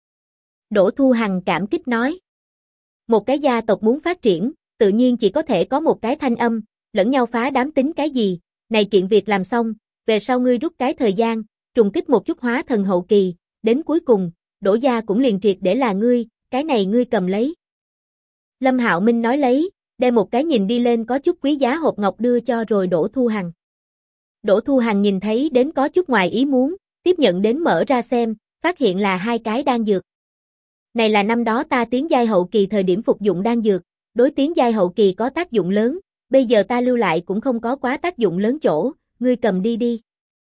Đỗ Thu Hằng cảm kích nói. Một cái gia tộc muốn phát triển, tự nhiên chỉ có thể có một cái thanh âm, lẫn nhau phá đám tính cái gì, này kiện việc làm xong, về sau ngươi rút cái thời gian, trùng kích một chút hóa thần hậu kỳ, đến cuối cùng, Đỗ gia cũng liền triệt để là ngươi, cái này ngươi cầm lấy. Lâm Hạo Minh nói lấy, đem một cái nhìn đi lên có chút quý giá hộp ngọc đưa cho rồi Đỗ Thu Hằng. Đỗ Thu Hằng nhìn thấy đến có chút ngoài ý muốn, tiếp nhận đến mở ra xem, phát hiện là 2 cái đan dược. Này là năm đó ta tiến giai hậu kỳ thời điểm phục dụng đan dược, đối tiến giai hậu kỳ có tác dụng lớn, bây giờ ta lưu lại cũng không có quá tác dụng lớn chỗ, ngươi cầm đi đi.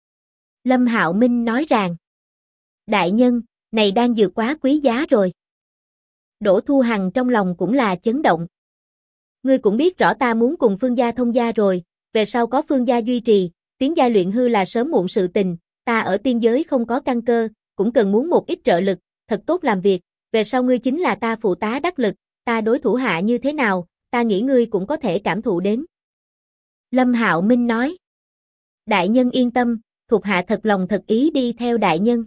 Lâm Hạo Minh nói rằng, đại nhân, này đan dược quá quý giá rồi. Đỗ Thu Hằng trong lòng cũng là chấn động. Ngươi cũng biết rõ ta muốn cùng Phương gia thông gia rồi, về sau có Phương gia duy trì, tiến giai luyện hư là sớm muộn sự tình, ta ở tiên giới không có căn cơ, cũng cần muốn một ít trợ lực, thật tốt làm việc, về sau ngươi chính là ta phụ tá đắc lực, ta đối thủ hạ như thế nào, ta nghĩ ngươi cũng có thể cảm thụ đến. Lâm Hạo Minh nói. Đại nhân yên tâm, thuộc hạ thật lòng thật ý đi theo đại nhân.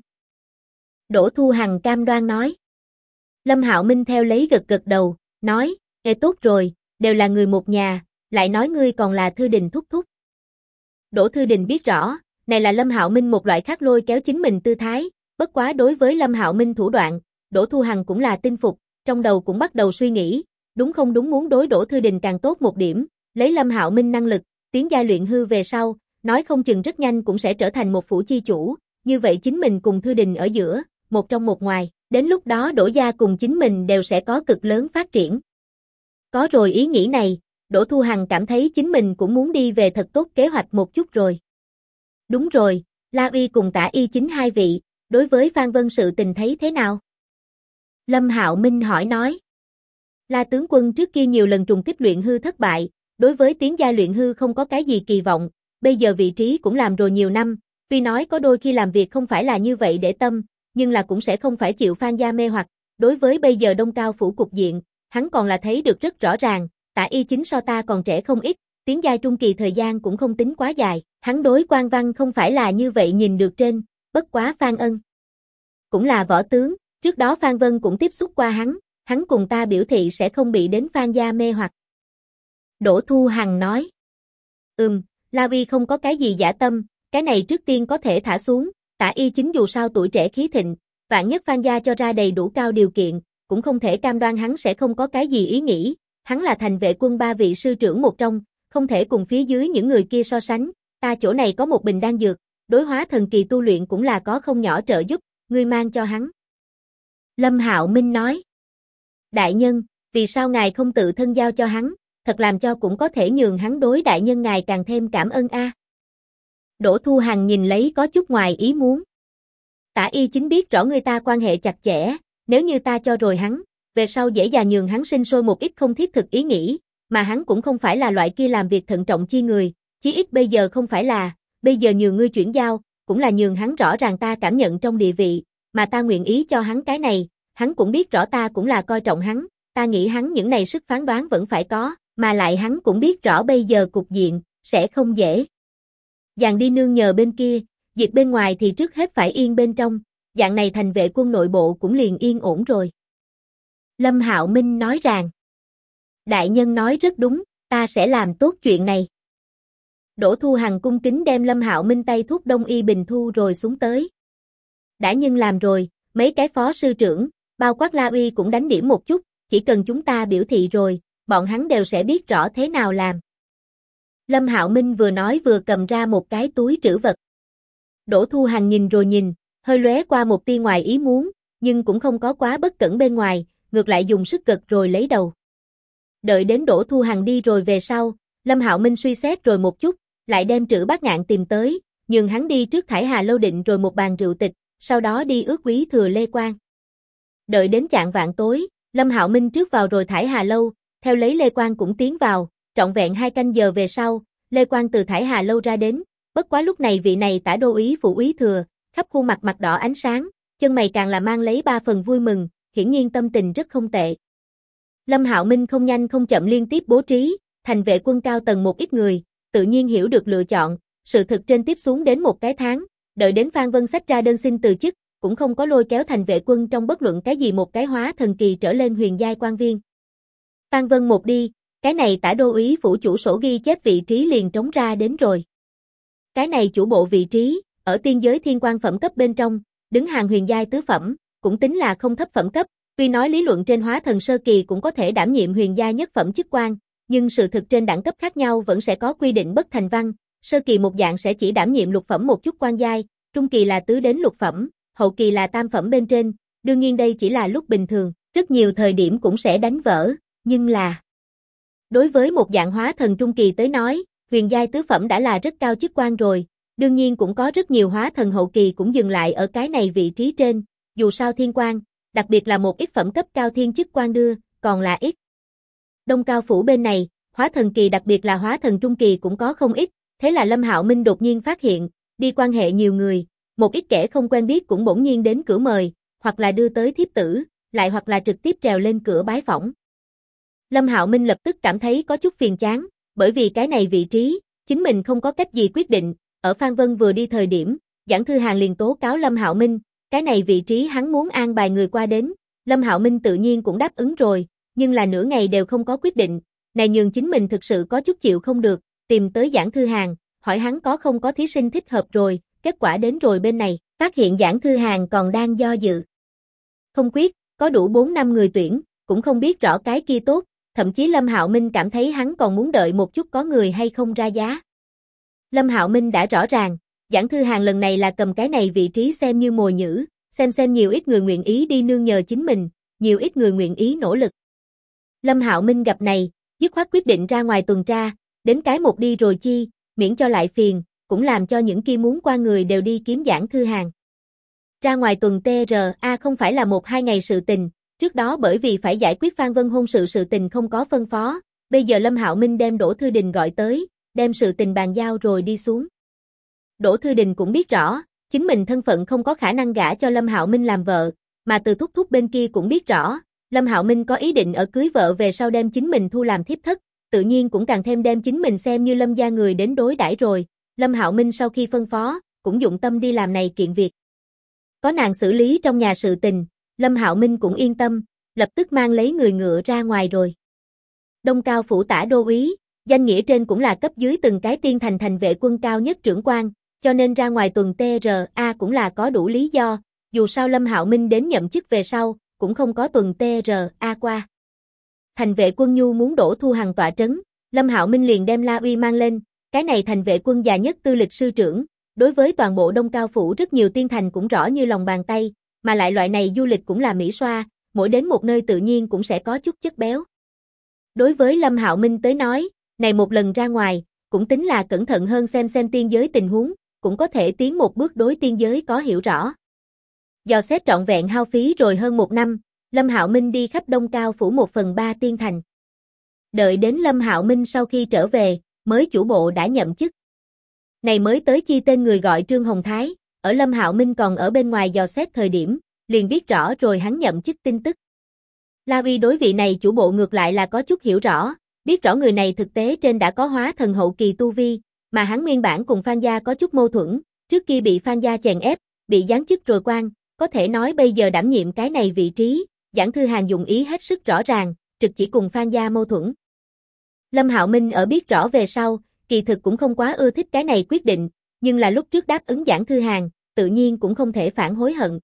Đỗ Thu Hằng cam đoan nói. Lâm Hạo Minh theo lấy gật gật đầu, nói, tốt rồi, đều là người một nhà, lại nói ngươi còn là Thư Đình thúc thúc. Đỗ Thư Đình biết rõ, này là Lâm Hạo Minh một loại khác lôi kéo chính mình tư thái, bất quá đối với Lâm Hạo Minh thủ đoạn, Đỗ Thu Hằng cũng là tin phục, trong đầu cũng bắt đầu suy nghĩ, đúng không đúng muốn đối Đỗ Thư Đình càng tốt một điểm, lấy Lâm Hạo Minh năng lực, tiến giai luyện hư về sau, nói không chừng rất nhanh cũng sẽ trở thành một phủ chi chủ, như vậy chính mình cùng Thư Đình ở giữa, một trong một ngoài, đến lúc đó Đỗ gia cùng chính mình đều sẽ có cực lớn phát triển. Có rồi ý nghĩ này, Đỗ Thu Hằng cảm thấy chính mình cũng muốn đi về thật tốt kế hoạch một chút rồi. Đúng rồi, La Uy cùng Tả Y Chính hai vị, đối với Phan Vân sự tình thấy thế nào? Lâm Hạo Minh hỏi nói. La tướng quân trước kia nhiều lần trùng kích luyện hư thất bại, đối với tiến giai luyện hư không có cái gì kỳ vọng, bây giờ vị trí cũng làm rồi nhiều năm, tuy nói có đôi khi làm việc không phải là như vậy để tâm, nhưng là cũng sẽ không phải chịu Phan gia mê hoặc, đối với bây giờ Đông Cao phủ cục diện, hắn còn là thấy được rất rõ ràng, Tả Y Chính so ta còn trẻ không ít, tiến giai trung kỳ thời gian cũng không tính quá dài, hắn đối quan văn không phải là như vậy nhìn được trên, bất quá Phan Ân cũng là võ tướng, trước đó Phan Vân cũng tiếp xúc qua hắn cùng ta biểu thị sẽ không bị đến Phan gia mê hoặc. Đỗ Thu Hằng nói. La Uy không có cái gì giả tâm, cái này trước tiên có thể thả xuống, Tả Y Chính dù sao tuổi trẻ khí thịnh, vạn nhất Phan gia cho ra đầy đủ cao điều kiện, cũng không thể cam đoan hắn sẽ không có cái gì ý nghĩ, hắn là thành vệ quân 3 vị sư trưởng một trong, không thể cùng phía dưới những người kia so sánh, ta chỗ này có một bình đan dược, đối hóa thần kỳ tu luyện cũng là có không nhỏ trợ giúp, ngươi mang cho hắn. Lâm Hạo Minh nói. Đại nhân, vì sao ngài không tự thân giao cho hắn, thật làm cho cũng có thể nhường hắn đối đại nhân ngài càng thêm cảm ơn a. Đỗ Thu Hằng nhìn lấy có chút ngoài ý muốn. Tả Y Chính biết rõ người ta quan hệ chặt chẽ, nếu như ta cho rồi hắn, về sau dễ dàng nhường hắn sinh sôi một ít không thiết thực ý nghĩ, mà hắn cũng không phải là loại kia làm việc thận trọng chi người, chí ít bây giờ không phải là, bây giờ nhường ngươi chuyển giao, cũng là nhường hắn rõ ràng ta cảm nhận trong địa vị, mà ta nguyện ý cho hắn cái này, hắn cũng biết rõ ta cũng là coi trọng hắn, ta nghĩ hắn những này sức phán đoán vẫn phải có, mà lại hắn cũng biết rõ bây giờ cục diện, sẽ không dễ. Dàn đi nương nhờ bên kia, việc bên ngoài thì trước hết phải yên bên trong, dạng này thành vệ quân nội bộ cũng liền yên ổn rồi. Lâm Hạo Minh nói rằng, đại nhân nói rất đúng, ta sẽ làm tốt chuyện này. Đỗ Thu Hằng cung kính đem Lâm Hạo Minh tay thuốc đông y bình thu rồi xuống tới. Đã nhưng làm rồi, mấy cái phó sư trưởng, bao quát La Uy cũng đánh điểm một chút, chỉ cần chúng ta biểu thị rồi, bọn hắn đều sẽ biết rõ thế nào làm. Lâm Hạo Minh vừa nói vừa cầm ra một cái túi trữ vật. Đỗ Thu Hằng nhìn rồi nhìn, hơi lóe qua một tia ngoài ý muốn, nhưng cũng không có quá bất cẩn bên ngoài, ngược lại dùng sức gật rồi lấy đầu. Đợi đến Đỗ Thu Hằng đi rồi về sau, Lâm Hạo Minh suy xét rồi một chút, lại đem Trữ Bát Ngạn tìm tới, nhường hắn đi trước Thải Hà lâu định rồi một bàn rượu tịch, sau đó đi ước quý thừa Lê Quang. Đợi đến chạng vạng tối, Lâm Hạo Minh trước vào rồi Thải Hà lâu, theo lấy Lê Quang cũng tiến vào, trọn vẹn 2 canh giờ về sau, Lê Quang từ Thải Hà lâu ra đến, bất quá lúc này vị này tả đô úy phụ úy thừa, khắp khuôn mặt mặt đỏ ánh sáng, chân mày càng là mang lấy 3 phần vui mừng, hiển nhiên tâm tình rất không tệ. Lâm Hạo Minh không nhanh không chậm liên tiếp bố trí, thành vệ quân cao tầng một ít người, tự nhiên hiểu được lựa chọn, sự thực trên tiếp xuống đến một cái tháng, đợi đến Phan Vân xách ra đơn xin từ chức, cũng không có lôi kéo thành vệ quân trong bất luận cái gì một cái hóa thần kỳ trở lên huyền giai quan viên. Phan Vân một đi, cái này tả đô úy phủ chủ sổ ghi chép vị trí liền trống ra đến rồi. Cái này chủ bộ vị trí, ở tiên giới thiên quan phẩm cấp bên trong, đứng hàng huyền giai tứ phẩm, cũng tính là không thấp phẩm cấp, tuy nói lý luận trên hóa thần sơ kỳ cũng có thể đảm nhiệm huyền giai nhất phẩm chức quan, nhưng sự thực trên đẳng cấp khác nhau vẫn sẽ có quy định bất thành văn, sơ kỳ một dạng sẽ chỉ đảm nhiệm lục phẩm một chút quan giai, trung kỳ là tứ đến lục phẩm, hậu kỳ là tam phẩm bên trên, đương nhiên đây chỉ là lúc bình thường, rất nhiều thời điểm cũng sẽ đánh vỡ, nhưng là đối với một dạng hóa thần trung kỳ tới nói, huyền giai tứ phẩm đã là rất cao chức quan rồi, đương nhiên cũng có rất nhiều hóa thần hậu kỳ cũng dừng lại ở cái này vị trí trên, dù sao thiên quan, đặc biệt là một ít phẩm cấp cao thiên chức quan đưa, còn là ít. Đông Cao phủ bên này, hóa thần kỳ đặc biệt là hóa thần trung kỳ cũng có không ít, thế là Lâm Hạo Minh đột nhiên phát hiện, đi quan hệ nhiều người, một ít kẻ không quen biết cũng bỗng nhiên đến cửa mời, hoặc là đưa tới thiếp tử, lại hoặc là trực tiếp trèo lên cửa bái phỏng. Lâm Hạo Minh lập tức cảm thấy có chút phiền chán, bởi vì cái này vị trí, chính mình không có cách gì quyết định, ở Phan Vân vừa đi thời điểm, Giảng Thư Hàn liền tố cáo Lâm Hạo Minh, cái này vị trí hắn muốn an bài người qua đến, Lâm Hạo Minh tự nhiên cũng đáp ứng rồi, nhưng là nửa ngày đều không có quyết định, này nhường chính mình thực sự có chút chịu không được, tìm tới Giảng Thư Hàn, hỏi hắn có không có thí sinh thích hợp rồi, kết quả đến rồi bên này, phát hiện Giảng Thư Hàn còn đang do dự. Không quyết, có đủ 4-5 người tuyển, cũng không biết rõ cái kia tốt, thậm chí Lâm Hạo Minh cảm thấy hắn còn muốn đợi một chút có người hay không ra giá. Lâm Hạo Minh đã rõ ràng, Giảng Thư Hàn lần này là cầm cái này vị trí xem như mồi nhử, xem nhiều ít người nguyện ý đi nương nhờ chính mình, nhiều ít người nguyện ý nỗ lực. Lâm Hạo Minh gặp này, dứt khoát quyết định ra ngoài tuần tra, đến cái một đi rồi chi, miễn cho lại phiền, cũng làm cho những kia muốn qua người đều đi kiếm Giảng Thư Hàn. Ra ngoài tuần TRA không phải là 1-2 ngày sự tình, trước đó bởi vì phải giải quyết Phan Vân hôn sự tình không có phân phó, bây giờ Lâm Hạo Minh đem Đỗ Thư Đình gọi tới, đem sự tình bàn giao rồi đi xuống. Đỗ Thư Đình cũng biết rõ, chính mình thân phận không có khả năng gả cho Lâm Hạo Minh làm vợ, mà từ thúc thúc bên kia cũng biết rõ, Lâm Hạo Minh có ý định ở cưới vợ về sau đem chính mình thu làm thiếp thất, tự nhiên cũng càng thêm đem chính mình xem như Lâm gia người đến đối đãi rồi. Lâm Hạo Minh sau khi phân phó, cũng dụng tâm đi làm này kiện việc. Có nàng xử lý trong nhà sự tình, Lâm Hạo Minh cũng yên tâm, lập tức mang lấy người ngựa ra ngoài rồi. Đông Cao phủ tả đô úy, danh nghĩa trên cũng là cấp dưới từng cái tiên thành vệ quân cao nhất trưởng quan, cho nên ra ngoài tuần TRA cũng là có đủ lý do, dù sao Lâm Hạo Minh đến nhậm chức về sau, cũng không có tuần TRA qua. Thành vệ quân nhu muốn đổ Thu Hằng tọa trấn, Lâm Hạo Minh liền đem La Uy mang lên, cái này thành vệ quân già nhất tư lịch sư trưởng, đối với toàn bộ Đông Cao phủ rất nhiều tiên thành cũng rõ như lòng bàn tay, mà lại loại này du lịch cũng là mỹ xoa, mỗi đến một nơi tự nhiên cũng sẽ có chút chất béo. Đối với Lâm Hạo Minh tới nói, này một lần ra ngoài, cũng tính là cẩn thận hơn xem tiên giới tình huống, cũng có thể tiến một bước đối tiên giới có hiểu rõ. Dò xét trọn vẹn hao phí rồi hơn 1 năm, Lâm Hạo Minh đi khắp Đông Cao phủ 1/3 tiên thành. Đợi đến Lâm Hạo Minh sau khi trở về, mới chủ bộ đã nhậm chức. Này mới tới chi tên người gọi Trương Hồng Thái, ở Lâm Hạo Minh còn ở bên ngoài dò xét thời điểm, liền biết rõ rồi hắn nhậm chức tin tức. La Uy đối vị này chủ bộ ngược lại là có chút hiểu rõ, biết rõ người này thực tế trên đã có hóa thần hậu kỳ tu vi, mà hắn nguyên bản cùng Phan gia có chút mâu thuẫn, trước kia bị Phan gia chèn ép, bị giáng chức rồi quan, có thể nói bây giờ đảm nhiệm cái này vị trí, Giảng Thư Hàn dụng ý hết sức rõ ràng, trực chỉ cùng Phan gia mâu thuẫn. Lâm Hạo Minh ở biết rõ về sau, kỳ thực cũng không quá ưa thích cái này quyết định, nhưng là lúc trước đáp ứng Giảng Thư Hàn, tự nhiên cũng không thể phản hối hận.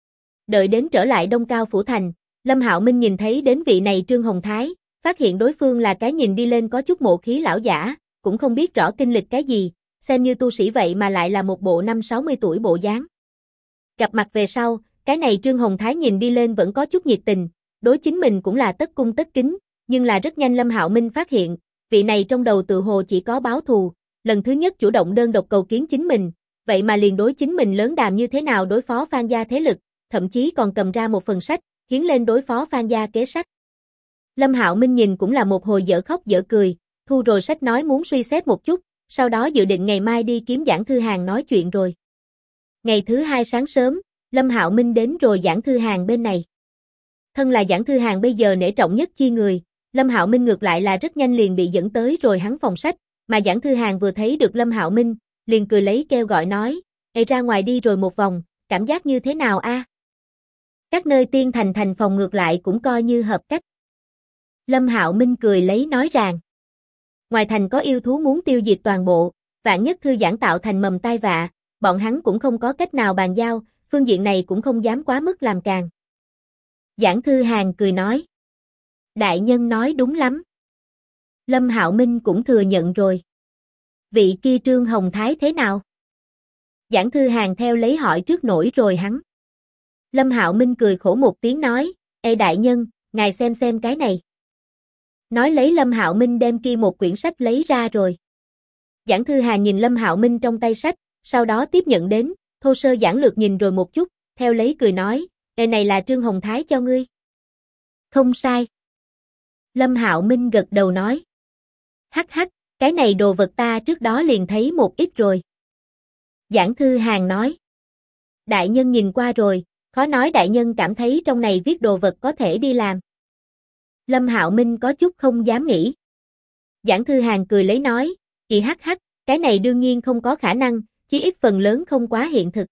Đợi đến trở lại Đông Cao phủ thành, Lâm Hạo Minh nhìn thấy đến vị này Trương Hồng Thái, phát hiện đối phương là cái nhìn đi lên có chút mộ khí lão giả, cũng không biết rõ kinh lịch cái gì, xem như tu sĩ vậy mà lại là một bộ 50-60 tuổi bộ dáng. Gặp mặt về sau, cái này Trương Hồng Thái nhìn đi lên vẫn có chút nhiệt tình, đối chính mình cũng là tất cung tất kính, nhưng là rất nhanh Lâm Hạo Minh phát hiện, vị này trong đầu tự hồ chỉ có báo thù, lần thứ nhất chủ động đơn độc cầu kiến chính mình, vậy mà liền đối chính mình lớn đàm như thế nào đối phó Phan gia thế lực, thậm chí còn cầm ra một phần sách, hiến lên đối phó Phan gia kế sách. Lâm Hạo Minh nhìn cũng là một hồi dở khóc dở cười, thu rồi sách nói muốn suy xét một chút, sau đó dự định ngày mai đi kiếm Giảng Thư Hàn nói chuyện rồi. Ngày thứ 2 sáng sớm, Lâm Hạo Minh đến rồi Giảng Thư Hàn bên này. Thân là Giảng Thư Hàn bây giờ nể trọng nhất chi người, Lâm Hạo Minh ngược lại là rất nhanh liền bị dẫn tới rồi hắn phòng sách, mà Giảng Thư Hàn vừa thấy được Lâm Hạo Minh, liền cười lấy kêu gọi nói, "Ê ra ngoài đi rồi một vòng, cảm giác như thế nào a?" Các nơi tiên thành phòng ngược lại cũng coi như hợp cách. Lâm Hạo Minh cười lấy nói rằng, ngoài thành có yêu thú muốn tiêu diệt toàn bộ, vạn nhất thư giãn tạo thành mầm tai vạ, bọn hắn cũng không có cách nào bàn giao, phương diện này cũng không dám quá mức làm càng. Giảng Thư Hàn cười nói, đại nhân nói đúng lắm. Lâm Hạo Minh cũng thừa nhận rồi. Vị kia Trương Hồng Thái thế nào? Giảng Thư Hàn theo lấy hỏi trước nổi rồi hắn. Lâm Hạo Minh cười khổ một tiếng nói, ê đại nhân, ngài xem cái này. Nói lấy Lâm Hạo Minh đem kia một quyển sách lấy ra rồi. Giảng Thư Hàn nhìn Lâm Hạo Minh trong tay sách, sau đó tiếp nhận đến, thô sơ giản lược nhìn rồi một chút, theo lấy cười nói, ê này là Trương Hồng Thái cho ngươi. Không sai. Lâm Hạo Minh gật đầu nói. Hắc hắc, cái này đồ vật ta trước đó liền thấy một ít rồi. Giảng Thư Hàn nói. Đại nhân nhìn qua rồi, khó nói đại nhân cảm thấy trong này viết đồ vật có thể đi làm. Lâm Hạo Minh có chút không dám nghĩ. Giảng Thư Hàn cười lấy nói, kỳ hắc hắc, cái này đương nhiên không có khả năng, chí ít phần lớn không quá hiện thực.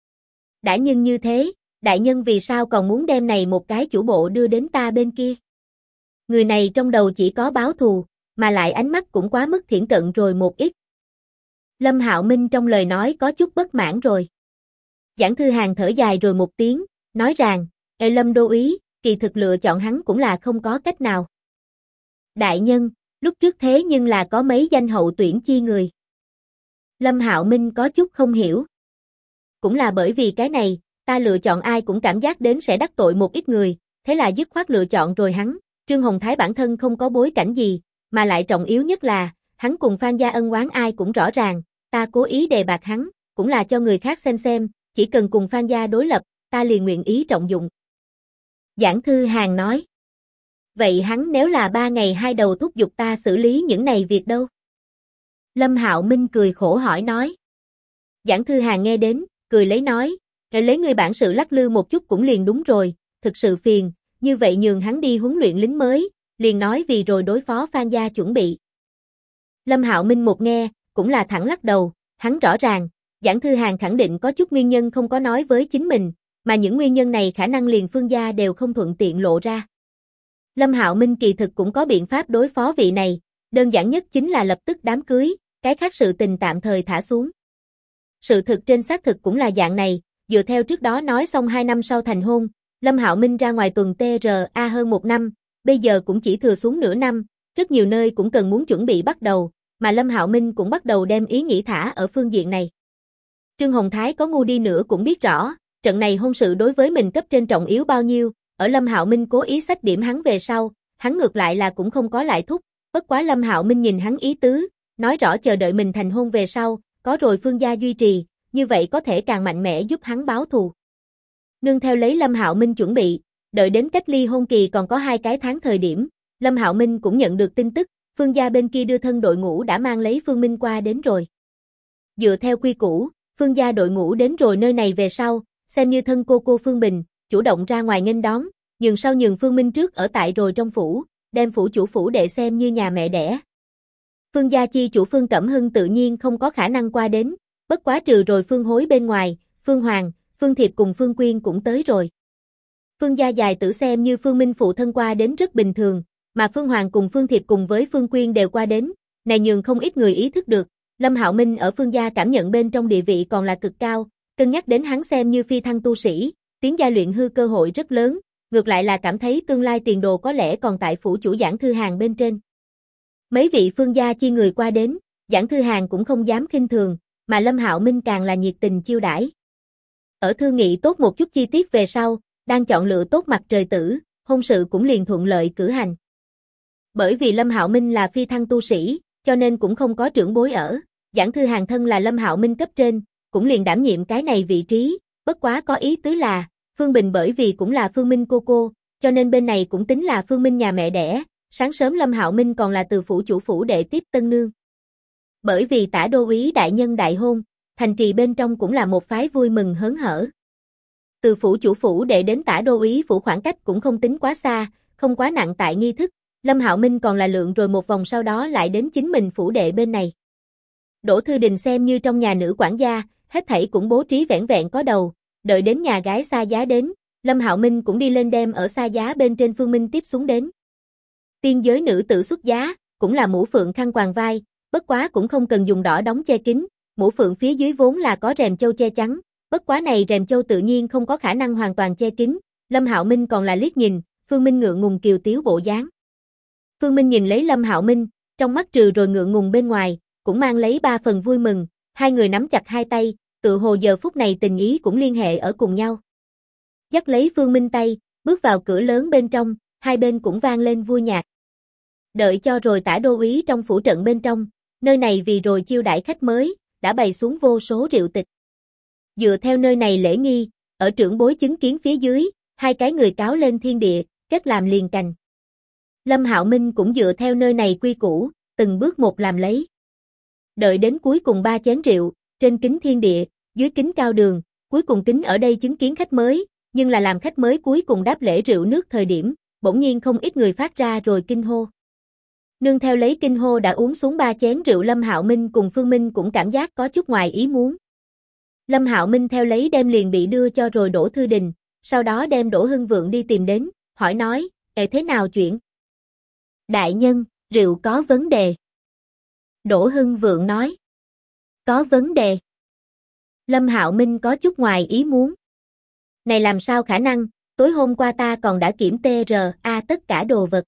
Đã nhưng như thế, đại nhân vì sao còn muốn đem này một cái chủ bộ đưa đến ta bên kia? Người này trong đầu chỉ có báo thù, mà lại ánh mắt cũng quá mức thiển cận rồi một ít. Lâm Hạo Minh trong lời nói có chút bất mãn rồi. Giảng Thư Hàn thở dài rồi một tiếng, nói rằng, ê Lâm đô úy, kỳ thực lựa chọn hắn cũng là không có cách nào. Đại nhân, lúc trước thế nhưng là có mấy danh hậu tuyển chi người. Lâm Hạo Minh có chút không hiểu. Cũng là bởi vì cái này, ta lựa chọn ai cũng cảm giác đến sẽ đắc tội một ít người, thế là dứt khoát lựa chọn rồi hắn. Trương Hồng Thái bản thân không có bối cảnh gì, mà lại trọng yếu nhất là, hắn cùng Phan gia ân oán ai cũng rõ ràng, ta cố ý đề bạt hắn, cũng là cho người khác xem, chỉ cần cùng Phan gia đối lập, ta liền nguyện ý trọng dụng. Giảng Thư Hàn nói. Vậy hắn nếu là 3 ngày 2 đầu thúc giục ta xử lý những này việc đâu? Lâm Hạo Minh cười khổ hỏi nói. Giảng Thư Hàn nghe đến, cười lấy nói, lấy người bản sự lắc lư một chút cũng liền đúng rồi, thực sự phiền, như vậy nhường hắn đi huấn luyện lính mới, liền nói vì rồi đối phó Phan gia chuẩn bị. Lâm Hạo Minh một nghe, cũng là thẳng lắc đầu, hắn rõ ràng, Giảng Thư Hàn khẳng định có chút nguyên nhân không có nói với chính mình, mà những nguyên nhân này khả năng liền Phương gia đều không thuận tiện lộ ra. Lâm Hạo Minh kỳ thực cũng có biện pháp đối phó vị này, đơn giản nhất chính là lập tức đám cưới, cái khác sự tình tạm thời thả xuống. Sự thực trên xác thực cũng là dạng này, dựa theo trước đó nói xong 2 năm sau thành hôn, Lâm Hạo Minh ra ngoài tuần TRA hơn 1 năm, bây giờ cũng chỉ thừa xuống nửa năm, rất nhiều nơi cũng cần muốn chuẩn bị bắt đầu, mà Lâm Hạo Minh cũng bắt đầu đem ý nghĩ thả ở phương diện này. Trương Hồng Thái có ngu đi nữa cũng biết rõ, trận này hôn sự đối với mình cấp trên trọng yếu bao nhiêu, ở Lâm Hạo Minh cố ý xách điểm hắn về sau, hắn ngược lại là cũng không có lại thúc, bất quá Lâm Hạo Minh nhìn hắn ý tứ, nói rõ chờ đợi mình thành hôn về sau, có rồi Phương gia duy trì, như vậy có thể càng mạnh mẽ giúp hắn báo thù. Nương theo lấy Lâm Hạo Minh chuẩn bị, đợi đến cách ly hôn kỳ còn có 2 cái tháng thời điểm, Lâm Hạo Minh cũng nhận được tin tức, Phương gia bên kia đưa thân đội ngũ đã mang lấy Phương Minh qua đến rồi. Dựa theo quy củ, Phương gia đội ngũ đến rồi nơi này về sau, xem như thân cô Phương Bình, chủ động ra ngoài nghênh đón, nhường Phương Minh trước ở tại rồi trong phủ, đem phủ chủ phủ đệ xem như nhà mẹ đẻ. Phương gia chi chủ Phương Cẩm Hưng tự nhiên không có khả năng qua đến, bất quá trừ rồi Phương Hối bên ngoài, Phương Hoàng, Phương Thiệp cùng Phương Quyên cũng tới rồi. Phương gia dài tử xem như Phương Minh phụ thân qua đến rất bình thường, mà Phương Hoàng cùng Phương Thiệp cùng với Phương Quyên đều qua đến, này nhường không ít người ý thức được, Lâm Hạo Minh ở Phương gia cảm nhận bên trong địa vị còn là cực cao, cân nhắc đến hắn xem như phi thăng tu sĩ, tiến gia luyện hư cơ hội rất lớn, ngược lại là cảm thấy tương lai tiền đồ có lẽ còn tại phủ chủ Giảng Thư Hàn bên trên. Mấy vị Phương gia chi người qua đến, Giảng Thư Hàn cũng không dám khinh thường, mà Lâm Hạo Minh càng là nhiệt tình chiêu đãi. Ở thương nghị tốt một chút chi tiết về sau, đang chọn lựa tốt mặt trời tử, hôn sự cũng liền thuận lợi cử hành. Bởi vì Lâm Hạo Minh là phi thăng tu sĩ, cho nên cũng không có trưởng bối ở, Giảng Thư Hàn thân là Lâm Hạo Minh cấp trên, cũng liền đảm nhiệm cái này vị trí, bất quá có ý tứ là, Phương Bình bởi vì cũng là Phương Minh cô, cho nên bên này cũng tính là Phương Minh nhà mẹ đẻ, sáng sớm Lâm Hạo Minh còn là từ phủ chủ phủ đệ tiếp tân nương. Bởi vì tả đô úy đại nhân đại hôn, thành trì bên trong cũng là một phái vui mừng hớn hở. Từ phủ chủ phủ đệ đến tả đô úy phủ khoảng cách cũng không tính quá xa, không quá nặng tại nghi thức, Lâm Hạo Minh còn là lượn rồi một vòng sau đó lại đến chính mình phủ đệ bên này. Đỗ Thư Đình xem như trong nhà nữ quản gia, hết thảy cũng bố trí vẻn vẹn có đầu, đợi đến nhà gái xa giá đến, Lâm Hạo Minh cũng đi lên đem ở xa giá bên trên Phương Minh tiếp xuống đến. Tiên giới nữ tử xuất giá, cũng là mũ phượng khăn quàng vai, bất quá cũng không cần dùng đỏ đóng che kín, mũ phượng phía dưới vốn là có rèm châu che chắn, bất quá này rèm châu tự nhiên không có khả năng hoàn toàn che kín, Lâm Hạo Minh còn là liếc nhìn, Phương Minh ngượng ngùng kiều tiếu bộ dáng. Phương Minh nhìn lấy Lâm Hạo Minh, trong mắt trừ rồi ngượng ngùng bên ngoài, cũng mang lấy 3 phần vui mừng, hai người nắm chặt hai tay, tự hồ giờ phút này tình ý cũng liên hệ ở cùng nhau. Dắt lấy Phương Minh tay, bước vào cửa lớn bên trong, hai bên cũng vang lên vui nhạc. Đợi cho rồi tả đô úy trong phủ trận bên trong, nơi này vì rồi chiêu đãi khách mới, đã bày xuống vô số rượu tịch. Dựa theo nơi này lễ nghi, ở trưởng bối chứng kiến phía dưới, hai cái người cáo lên thiên địa, kết làm liền cành. Lâm Hạo Minh cũng dựa theo nơi này quy củ, từng bước một làm lấy. Đợi đến cuối cùng 3 chén rượu, trên kính thiên địa, dưới kính cao đường, cuối cùng kính ở đây chứng kiến khách mới, nhưng là làm khách mới cuối cùng đáp lễ rượu nước thời điểm, bỗng nhiên không ít người phát ra rồi kinh hô. Nương theo lấy kinh hô đã uống xuống 3 chén rượu, Lâm Hạo Minh cùng Phương Minh cũng cảm giác có chút ngoài ý muốn. Lâm Hạo Minh theo lấy đem liền bị đưa cho rồi Đỗ Thư Đình, sau đó đem Đỗ Hưng Vượng đi tìm đến, hỏi nói, thế nào chuyện? Đại nhân, rượu có vấn đề. Đỗ Hưng Vượng nói, có vấn đề. Lâm Hạo Minh có chút ngoài ý muốn. Này làm sao khả năng, tối hôm qua ta còn đã kiểm TRA tất cả đồ vật.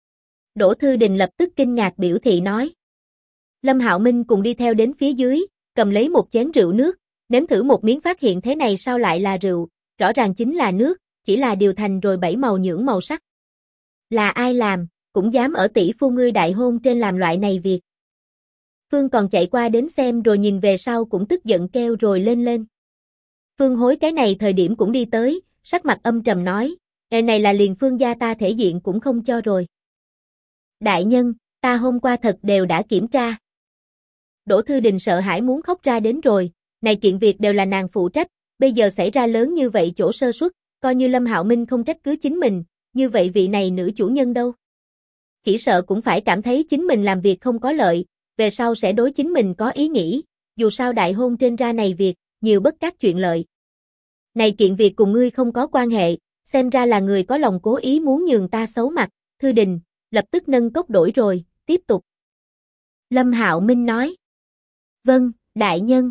Đỗ Thư Đình lập tức kinh ngạc biểu thị nói. Lâm Hạo Minh cùng đi theo đến phía dưới, cầm lấy một chén rượu nước, nếm thử một miếng phát hiện thế này sao lại là rượu, rõ ràng chính là nước, chỉ là điều thành rồi bảy màu nhưỡng màu sắc. Là ai làm, cũng dám ở tỷ phu ngươi đại hôn trên làm loại này việc. Phương còn chạy qua đến xem rồi nhìn về sau cũng tức giận kêu rồi lên. Phương Hối cái này thời điểm cũng đi tới, sắc mặt âm trầm nói, "Ngày này là liền Phương gia ta thể diện cũng không cho rồi." "Đại nhân, ta hôm qua thật đều đã kiểm tra." Đỗ Thư Đình sợ hãi muốn khóc ra đến rồi, này kiện việc đều là nàng phụ trách, bây giờ xảy ra lớn như vậy chỗ sơ suất, coi như Lâm Hạo Minh không trách cứ chính mình, như vậy vị này nữ chủ nhân đâu? Chỉ sợ cũng phải cảm thấy chính mình làm việc không có lợi, về sau sẽ đối chính mình có ý nghĩ, dù sao đại hôn trên ra này việc, nhiều bất các chuyện lợi. Này kiện việc cùng ngươi không có quan hệ, xem ra là người có lòng cố ý muốn nhường ta xấu mặt, Thư Đình, lập tức nâng cốc đổi rồi, tiếp tục. Lâm Hạo Minh nói. Vâng, đại nhân.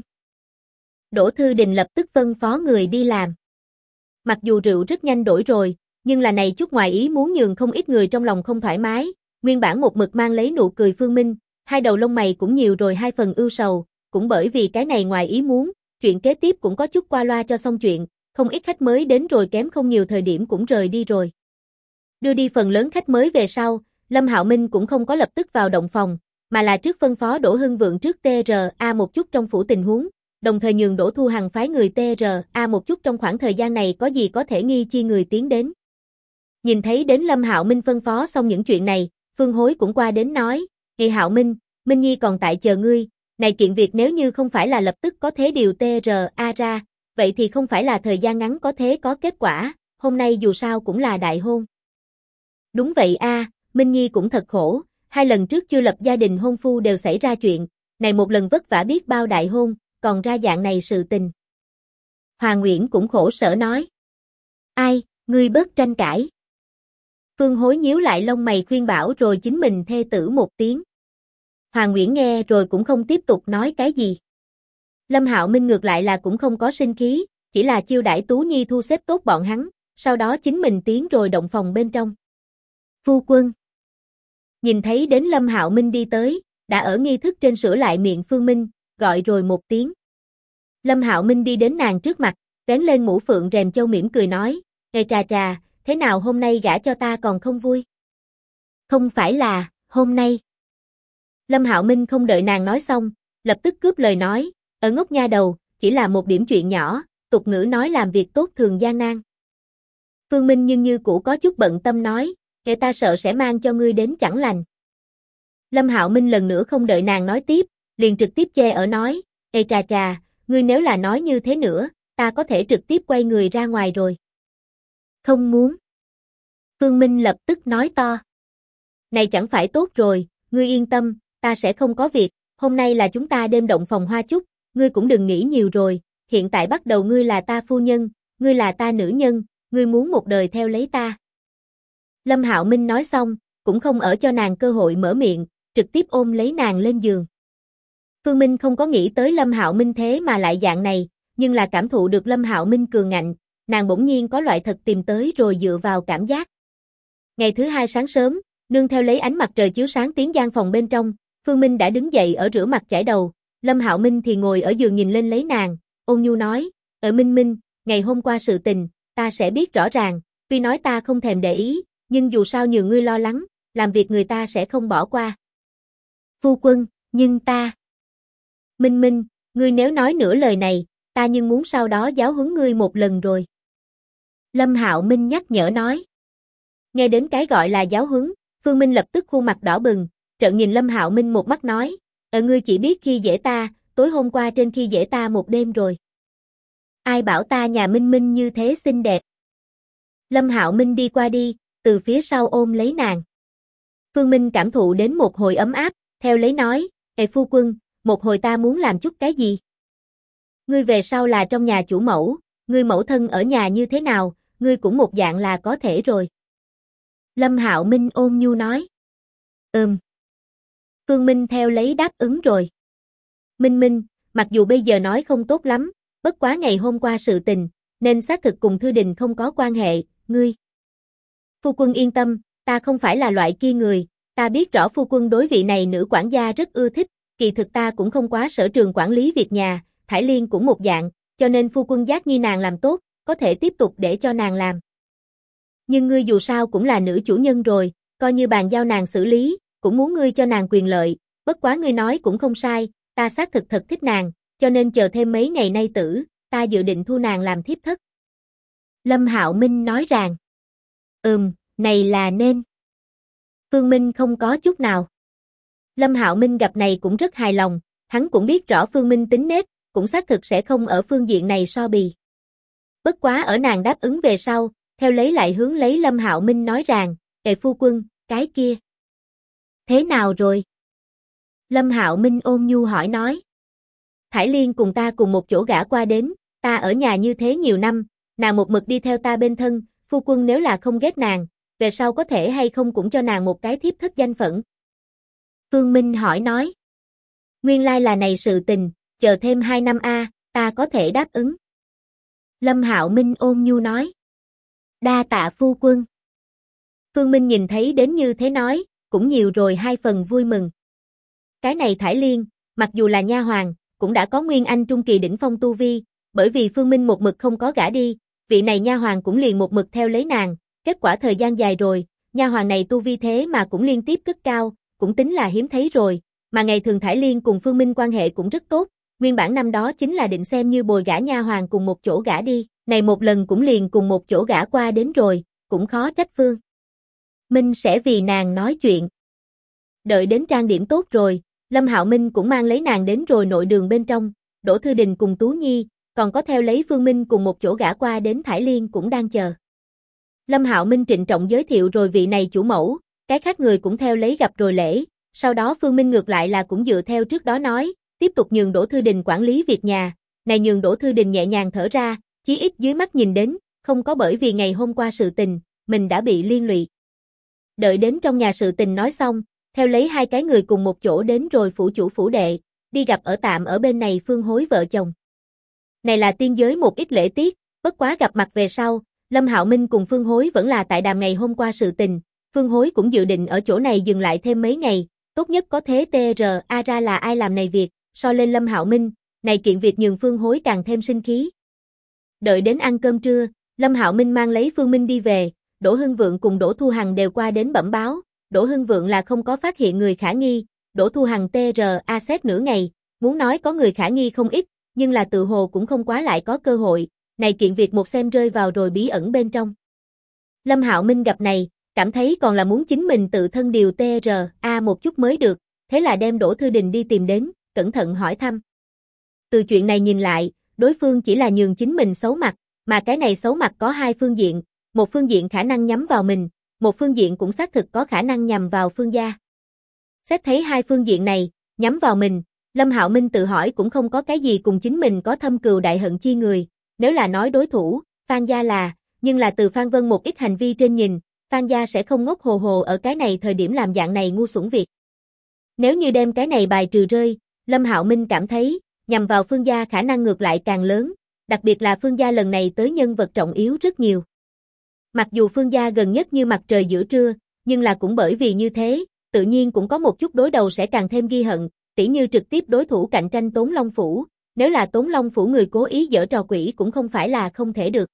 Đỗ Thư Đình lập tức phân phó người đi làm. Mặc dù rượu rất nhanh đổi rồi, nhưng là này chút ngoài ý muốn nhường không ít người trong lòng không thoải mái, nguyên bản một mực mang lấy nụ cười Phương Minh, hai đầu lông mày cũng nhiều rồi hai phần ưu sầu, cũng bởi vì cái này ngoài ý muốn, chuyện kế tiếp cũng có chút qua loa cho xong chuyện, không ít khách mới đến rồi kém không nhiều thời điểm cũng rời đi rồi. Đưa đi phần lớn khách mới về sau, Lâm Hạo Minh cũng không có lập tức vào động phòng, mà là trước phân phó Đỗ Hưng Vượng trước TRA một chút trong phủ tình huống, đồng thời nhường Đỗ Thu Hằng phái người TRA một chút trong khoảng thời gian này có gì có thể nghi chi người tiến đến. Nhìn thấy đến Lâm Hạo Minh phân phó xong những chuyện này, Phương Hối cũng qua đến nói, "Ngày Hạo Minh, Minh Nhi còn tại chờ ngươi, này kiện việc nếu như không phải là lập tức có thế điều TRA ra, vậy thì không phải là thời gian ngắn có thế có kết quả, hôm nay dù sao cũng là đại hôn." Đúng vậy a, Minh Nhi cũng thật khổ, hai lần trước chưa lập gia đình hôn phu đều xảy ra chuyện, này một lần vất vả biết bao đại hôn, còn ra dạng này sự tình. Hoàng Nguyễn cũng khổ sở nói. Ai, ngươi bớt tranh cãi. Phương Hối nhíu lại lông mày khuyên bảo rồi chính mình thê tử một tiếng. Hoàng Nguyễn nghe rồi cũng không tiếp tục nói cái gì. Lâm Hạo Minh ngược lại là cũng không có sinh khí, chỉ là chiêu đãi Tú Nhi thu xếp tốt bọn hắn, sau đó chính mình tiến rồi động phòng bên trong. Phu quân. Nhìn thấy đến Lâm Hạo Minh đi tới, đã ở nghi thức trên sửa lại miệng Phương Minh, gọi rồi một tiếng. Lâm Hạo Minh đi đến nàng trước mặt, vén lên mũ phượng rèm châu mỉm cười nói, "Ê trà trà, thế nào hôm nay gả cho ta còn không vui?" "Không phải là, hôm nay." Lâm Hạo Minh không đợi nàng nói xong, lập tức cướp lời nói, "Ở ngốc nha đầu, chỉ là một điểm chuyện nhỏ, tục ngữ nói làm việc tốt thường gian nan." Phương Minh nhưng như cũ có chút bận tâm nói, "Kệ ta sợ sẽ mang cho ngươi đến chẳng lành." Lâm Hạo Minh lần nữa không đợi nàng nói tiếp, liền trực tiếp che ở nói, "Ê trà trà, ngươi nếu là nói như thế nữa, ta có thể trực tiếp quay người ra ngoài rồi." "Không muốn." Phương Minh lập tức nói to. "Này chẳng phải tốt rồi, ngươi yên tâm, ta sẽ không có việc, hôm nay là chúng ta đêm động phòng hoa chúc, ngươi cũng đừng nghĩ nhiều rồi, hiện tại bắt đầu ngươi là ta phu nhân, ngươi là ta nữ nhân, ngươi muốn một đời theo lấy ta." Lâm Hạo Minh nói xong, cũng không ở cho nàng cơ hội mở miệng, trực tiếp ôm lấy nàng lên giường. Phương Minh không có nghĩ tới Lâm Hạo Minh thế mà lại dạng này, nhưng là cảm thụ được Lâm Hạo Minh cường ngạnh, nàng bỗng nhiên có loại thật tìm tới rồi dựa vào cảm giác. Ngày thứ hai sáng sớm, nương theo lấy ánh mặt trời chiếu sáng tiến gian phòng bên trong, Phương Minh đã đứng dậy ở rửa mặt chải đầu, Lâm Hạo Minh thì ngồi ở giường nhìn lên lấy nàng, ôn nhu nói, "Ở Minh Minh, ngày hôm qua sự tình, ta sẽ biết rõ ràng, tuy nói ta không thèm để ý, nhưng dù sao nhiều ngươi lo lắng, làm việc người ta sẽ không bỏ qua." "Phu quân, nhưng ta..." "Minh Minh, ngươi nếu nói nửa lời này, ta nhưng muốn sau đó giáo huấn ngươi một lần rồi." Lâm Hạo Minh nhắc nhở nói. Nghe đến cái gọi là giáo huấn, Phương Minh lập tức khuôn mặt đỏ bừng, trợn nhìn Lâm Hạo Minh một mắt nói, ngươi chỉ biết khi dễ ta, tối hôm qua trên khi dễ ta một đêm rồi." "Ai bảo ta nhà Minh Minh như thế xinh đẹp?" Lâm Hạo Minh đi qua đi, từ phía sau ôm lấy nàng. Phương Minh cảm thụ đến một hồi ấm áp, theo lấy nói, "Ê phu quân, một hồi ta muốn làm chút cái gì?" "Ngươi về sau là trong nhà chủ mẫu, ngươi mẫu thân ở nhà như thế nào, ngươi cũng một dạng là có thể rồi." Lâm Hạo Minh ôn nhu nói. Phương Minh theo lấy đáp ứng rồi. "Minh Minh, mặc dù bây giờ nói không tốt lắm, bất quá ngày hôm qua sự tình, nên xác thực cùng Thư Đình không có quan hệ, ngươi." "Phu quân yên tâm, ta không phải là loại kia người, ta biết rõ phu quân đối vị này nữ quản gia rất ưa thích, kỳ thực ta cũng không quá sở trường quản lý việc nhà, Thải Liên cũng một dạng, cho nên phu quân Giác Nhi nàng làm tốt, có thể tiếp tục để cho nàng làm. Nhưng ngươi dù sao cũng là nữ chủ nhân rồi, coi như bàn giao nàng xử lý, cũng muốn ngươi cho nàng quyền lợi, bất quá ngươi nói cũng không sai, ta xác thực thật thích nàng, cho nên chờ thêm mấy ngày nay tử, ta dự định thu nàng làm thiếp thất. Lâm Hạo Minh nói rằng, này là nên. Phương Minh không có chút nào. Lâm Hạo Minh gặp này cũng rất hài lòng, hắn cũng biết rõ Phương Minh tính nết, cũng xác thực sẽ không ở phương diện này so bì. Bất quá ở nàng đáp ứng về sau, theo lấy lại hướng lấy Lâm Hạo Minh nói rằng, phu quân, cái kia. Thế nào rồi? Lâm Hạo Minh ôn nhu hỏi nói. Thải Liên cùng ta cùng một chỗ gả qua đến, ta ở nhà như thế nhiều năm, nàng một mực đi theo ta bên thân, phu quân nếu là không ghét nàng, về sau có thể hay không cũng cho nàng một cái thiếp thất danh phận. Phương Minh hỏi nói. Nguyên lai là này sự tình, chờ thêm 2 năm ta có thể đáp ứng. Lâm Hạo Minh ôn nhu nói. Đa tạ phu quân. Phương Minh nhìn thấy đến như thế nói, cũng nhiều rồi 2 phần vui mừng. Cái này Thải Liên, mặc dù là nha hoàn, cũng đã có nguyên anh trung kỳ đỉnh phong tu vi, bởi vì Phương Minh một mực không có gả đi, vị này nha hoàn cũng liền một mực theo lấy nàng, kết quả thời gian dài rồi, nha hoàn này tu vi thế mà cũng liên tiếp cất cao, cũng tính là hiếm thấy rồi, mà ngày thường Thải Liên cùng Phương Minh quan hệ cũng rất tốt, nguyên bản năm đó chính là định xem như bồi gả nha hoàn cùng một chỗ gả đi, này một lần cũng liền cùng một chỗ gả qua đến rồi, cũng khó trách Phương Minh sẽ vì nàng nói chuyện. Đợi đến trang điểm tốt rồi, Lâm Hạo Minh cũng mang lấy nàng đến rồi nội đường bên trong, Đỗ Thư Đình cùng Tú Nhi, còn có theo lấy Phương Minh cùng một chỗ gả qua đến Thải Liên cũng đang chờ. Lâm Hạo Minh trịnh trọng giới thiệu rồi vị này chủ mẫu, cái khác người cũng theo lấy gặp rồi lễ, sau đó Phương Minh ngược lại là cũng dựa theo trước đó nói, tiếp tục nhường Đỗ Thư Đình quản lý việc nhà, này nhường Đỗ Thư Đình nhẹ nhàng thở ra, chí ít dưới mắt nhìn đến, không có bởi vì ngày hôm qua sự tình, mình đã bị liên lụy. Đợi đến trong nhà sự tình nói xong, theo lấy 2 cái người cùng một chỗ đến rồi phủ chủ phủ đệ, đi gặp ở tạm ở bên này Phương Hối vợ chồng. Này là tiên giới một ít lễ tiết, bất quá gặp mặt về sau, Lâm Hạo Minh cùng Phương Hối vẫn là tại đàm ngày hôm qua sự tình, Phương Hối cũng dự định ở chỗ này dừng lại thêm mấy ngày, tốt nhất có thế TRA ra là ai làm này việc, so lên Lâm Hạo Minh, này kiện việc nhường Phương Hối càng thêm sinh khí. Đợi đến ăn cơm trưa, Lâm Hạo Minh mang lấy Phương Minh đi về, Đỗ Hưng Vượng cùng Đỗ Thu Hằng đều qua đến bẩm báo, Đỗ Hưng Vượng là không có phát hiện người khả nghi, Đỗ Thu Hằng TRA xét nửa ngày, muốn nói có người khả nghi không ít, nhưng là tự hồ cũng không quá lại có cơ hội, này kiện việc một xem rơi vào rồi bí ẩn bên trong. Lâm Hạo Minh gặp này, cảm thấy còn là muốn chính mình tự thân điều TRA một chút mới được, thế là đem Đỗ Thư Đình đi tìm đến, cẩn thận hỏi thăm. Từ chuyện này nhìn lại, đối phương chỉ là nhường chính mình xấu mặt, mà cái này xấu mặt có 2 phương diện, một phương diện khả năng nhắm vào mình, một phương diện cũng xác thực có khả năng nhằm vào Phương gia. Xét thấy 2 phương diện này, nhắm vào mình, Lâm Hạo Minh tự hỏi cũng không có cái gì cùng chính mình có thâm cừu đại hận chi người, nếu là nói đối thủ, Phan gia là, nhưng là từ Phan Vân một ít hành vi trên nhìn, Phan gia sẽ không ngốc hồ hồ ở cái này thời điểm làm dạng này ngu xuẩn việc. Nếu như đem cái này bài trừ rơi, Lâm Hạo Minh cảm thấy, nhằm vào Phương gia khả năng ngược lại càng lớn, đặc biệt là Phương gia lần này tới nhân vật trọng yếu rất nhiều. Mặc dù Phương gia gần nhất như mặt trời giữa trưa, nhưng là cũng bởi vì như thế, tự nhiên cũng có một chút đối đầu sẽ càng thêm ghi hận, tỉ như trực tiếp đối thủ cạnh tranh Tốn Long Phủ, nếu là Tốn Long Phủ người cố ý giở trò quỷ cũng không phải là không thể được.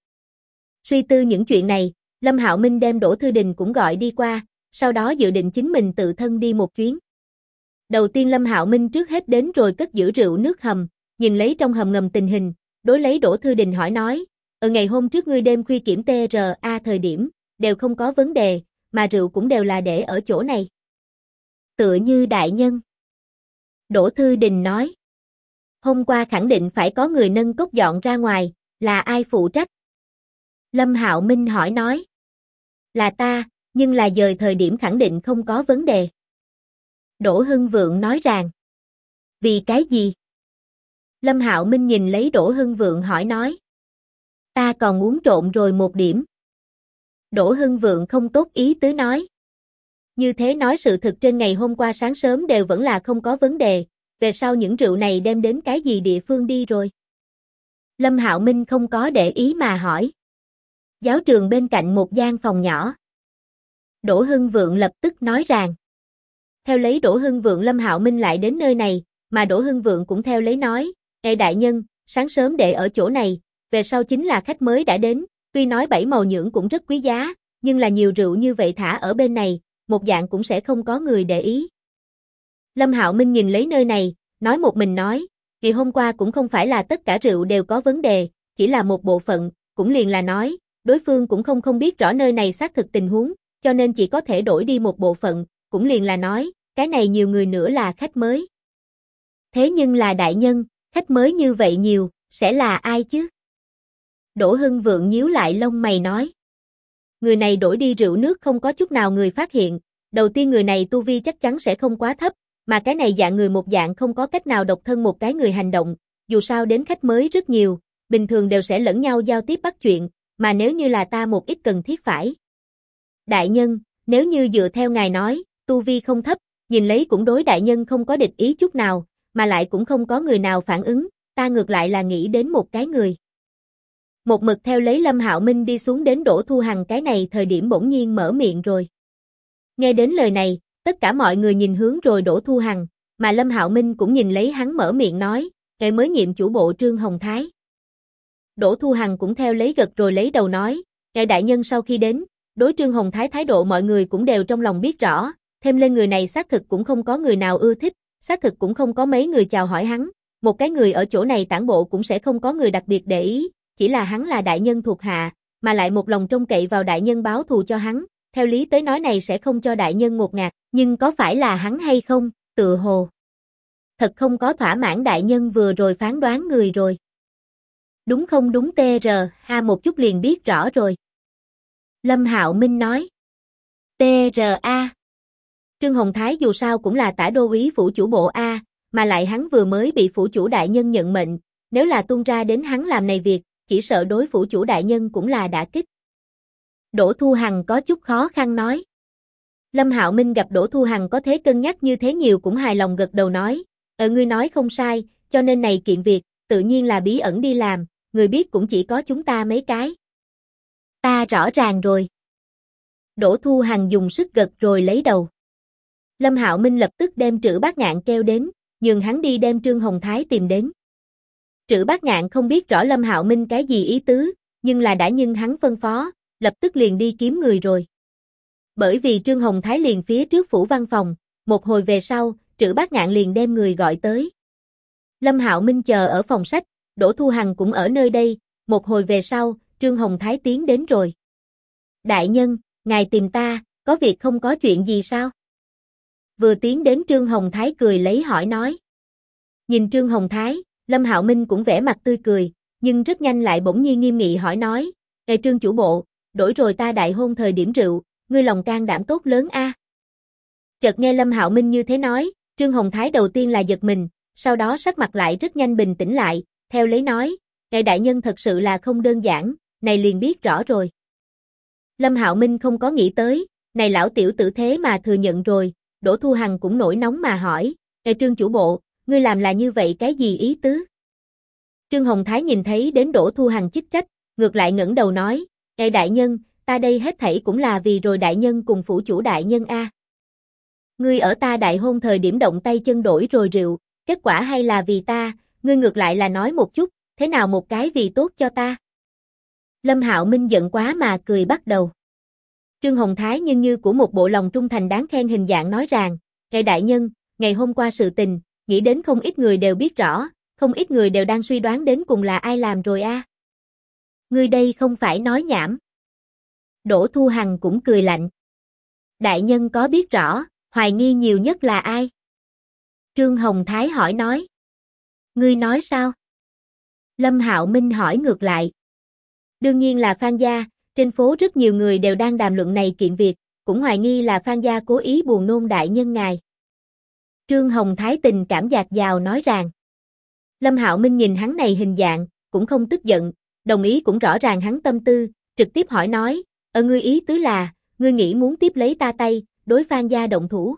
Suy tư những chuyện này, Lâm Hạo Minh đem Đỗ Thư Đình cũng gọi đi qua, sau đó dự định chính mình tự thân đi một chuyến. Đầu tiên Lâm Hạo Minh trước hết đến rồi cất giữ rượu nước hầm, nhìn lấy trong hầm ngầm tình hình, đối lấy Đỗ Thư Đình hỏi nói, ở ngày hôm trước ngươi đêm khuya kiểm TRA thời điểm, đều không có vấn đề, mà rượu cũng đều là để ở chỗ này. Tựa như đại nhân. Đỗ Thư Đình nói. Hôm qua khẳng định phải có người nâng cốc dọn ra ngoài, là ai phụ trách? Lâm Hạo Minh hỏi nói. Là ta, nhưng là dời thời điểm khẳng định không có vấn đề. Đỗ Hưng Vượng nói rằng. Vì cái gì? Lâm Hạo Minh nhìn lấy Đỗ Hưng Vượng hỏi nói. Ta còn muốn trộn rồi một điểm. Đỗ Hưng Vượng không tốt ý tứ nói. Như thế nói sự thực trên ngày hôm qua sáng sớm đều vẫn là không có vấn đề, về sau những rượu này đem đến cái gì địa phương đi rồi? Lâm Hạo Minh không có để ý mà hỏi. Giáo trường bên cạnh một gian phòng nhỏ. Đỗ Hưng Vượng lập tức nói rằng. Theo lấy Đỗ Hưng Vượng Lâm Hạo Minh lại đến nơi này, mà Đỗ Hưng Vượng cũng theo lấy nói, Ê đại nhân, sáng sớm để ở chỗ này, về sau chính là khách mới đã đến, tuy nói 7 màu nhưỡng cũng rất quý giá, nhưng là nhiều rượu như vậy thả ở bên này, một dạng cũng sẽ không có người để ý. Lâm Hạo Minh nhìn lấy nơi này, nói một mình nói, ngày hôm qua cũng không phải là tất cả rượu đều có vấn đề, chỉ là một bộ phận, cũng liền là nói, đối phương cũng không biết rõ nơi này xác thực tình huống, cho nên chỉ có thể đổi đi một bộ phận, cũng liền là nói, cái này nhiều người nữa là khách mới. Thế nhưng là đại nhân, khách mới như vậy nhiều, sẽ là ai chứ? Đỗ Hưng Vượng nhíu lại lông mày nói. Người này đổi đi rượu nước không có chút nào người phát hiện, đầu tiên người này tu vi chắc chắn sẽ không quá thấp, mà cái này dạng người một dạng không có cách nào độc thân một cái người hành động, dù sao đến khách mới rất nhiều, bình thường đều sẽ lẫn nhau giao tiếp bắt chuyện, mà nếu như là ta một ít cần thiết phải. Đại nhân, nếu như dựa theo ngài nói, tu vi không thấp, nhìn lấy cũng đối đại nhân không có địch ý chút nào, mà lại cũng không có người nào phản ứng, ta ngược lại là nghĩ đến một cái người. Một mực theo lấy Lâm Hạo Minh đi xuống đến Đỗ Thu Hằng cái này thời điểm bỗng nhiên mở miệng rồi. Nghe đến lời này, tất cả mọi người nhìn hướng rồi Đỗ Thu Hằng, mà Lâm Hạo Minh cũng nhìn lấy hắn mở miệng nói, "Ngài mới nhiệm chủ bộ Trương Hồng Thái." Đỗ Thu Hằng cũng theo lấy gật rồi lấy đầu nói, "Ngài đại nhân sau khi đến, đối Trương Hồng Thái thái độ mọi người cũng đều trong lòng biết rõ, thêm lên người này xác thực cũng không có người nào ưa thích, xác thực cũng không có mấy người chào hỏi hắn, một cái người ở chỗ này tản bộ cũng sẽ không có người đặc biệt để ý, chỉ là hắn là đại nhân thuộc hạ, mà lại một lòng trông cậy vào đại nhân báo thù cho hắn, theo lý tới nói này sẽ không cho đại nhân ngột ngạt, nhưng có phải là hắn hay không, tựa hồ. Thật không có thỏa mãn đại nhân vừa rồi phán đoán người rồi. Đúng không đúng TR, một chút liền biết rõ rồi." Lâm Hạo Minh nói. TRA. Trương Hồng Thái dù sao cũng là tả đô úy phủ chủ bộ A, mà lại hắn vừa mới bị phủ chủ đại nhân nhận mệnh, nếu là tuôn ra đến hắn làm này việc, chỉ sợ đối phủ chủ đại nhân cũng là đả kích. Đỗ Thu Hằng có chút khó khăn nói. Lâm Hạo Minh gặp Đỗ Thu Hằng có thế cân nhắc như thế nhiều cũng hài lòng gật đầu nói, ngươi nói không sai, cho nên này kiện việc, tự nhiên là bí ẩn đi làm, người biết cũng chỉ có chúng ta mấy cái. Ta rõ ràng rồi. Đỗ Thu Hằng dùng sức gật rồi lấy đầu. Lâm Hạo Minh lập tức đem Trữ Bát Ngạn kêu đến, nhường hắn đi đem Trương Hồng Thái tìm đến. Trữ Bát Ngạn không biết rõ Lâm Hạo Minh cái gì ý tứ, nhưng là đã nhưng hắn phân phó, lập tức liền đi kiếm người rồi. Bởi vì Trương Hồng Thái liền phía trước phủ văn phòng, một hồi về sau, Trữ Bát Ngạn liền đem người gọi tới. Lâm Hạo Minh chờ ở phòng sách, Đỗ Thu Hằng cũng ở nơi đây, một hồi về sau, Trương Hồng Thái tiến đến rồi. Đại nhân, ngài tìm ta, có việc không có chuyện gì sao? Vừa tiến đến Trương Hồng Thái cười lấy hỏi nói. Nhìn Trương Hồng Thái, Lâm Hạo Minh cũng vẻ mặt tươi cười, nhưng rất nhanh lại bỗng nhiên nghiêm nghị hỏi nói, Ê Trương chủ bộ, đổi rồi ta đại hôn thời điểm rượu, ngươi lòng can đảm tốt lớn a. Chợt nghe Lâm Hạo Minh như thế nói, Trương Hồng Thái đầu tiên là giật mình, sau đó sắc mặt lại rất nhanh bình tĩnh lại, theo lấy nói, Ê đại nhân thật sự là không đơn giản, này liền biết rõ rồi. Lâm Hạo Minh không có nghĩ tới, này lão tiểu tử thế mà thừa nhận rồi, Đỗ Thu Hằng cũng nổi nóng mà hỏi, Ê Trương chủ bộ, ngươi làm là như vậy cái gì ý tứ? Trương Hồng Thái nhìn thấy đến Đỗ Thu Hằng chức trách, ngược lại ngẩng đầu nói, Ê đại nhân, ta đây hết thảy cũng là vì rồi đại nhân cùng phủ chủ đại nhân a. Ngươi ở ta đại hôn thời điểm động tay chân đổi rồi rượu, kết quả hay là vì ta, ngươi ngược lại là nói một chút, thế nào một cái vì tốt cho ta? Lâm Hạo Minh giận quá mà cười bắt đầu. Trương Hồng Thái nhưng như của một bộ lòng trung thành đáng khen hình dạng nói rằng, Ê đại nhân, ngày hôm qua sự tình, nghĩ đến không ít người đều biết rõ, không ít người đều đang suy đoán đến cùng là ai làm rồi a. Ngươi đây không phải nói nhảm. Đỗ Thu Hằng cũng cười lạnh. Đại nhân có biết rõ, hoài nghi nhiều nhất là ai? Trương Hồng Thái hỏi nói. Ngươi nói sao? Lâm Hạo Minh hỏi ngược lại. Đương nhiên là Phan gia, trên phố rất nhiều người đều đang đàm luận này kiện việc, cũng hoài nghi là Phan gia cố ý buồn nôn đại nhân ngài. Trương Hồng Thái tình cảm dạt dào nói rằng. Lâm Hạo Minh nhìn hắn này hình dạng, cũng không tức giận, đồng ý cũng rõ ràng hắn tâm tư, trực tiếp hỏi nói, ngươi ý tứ là, ngươi nghĩ muốn tiếp lấy ta tay, đối Phan gia động thủ.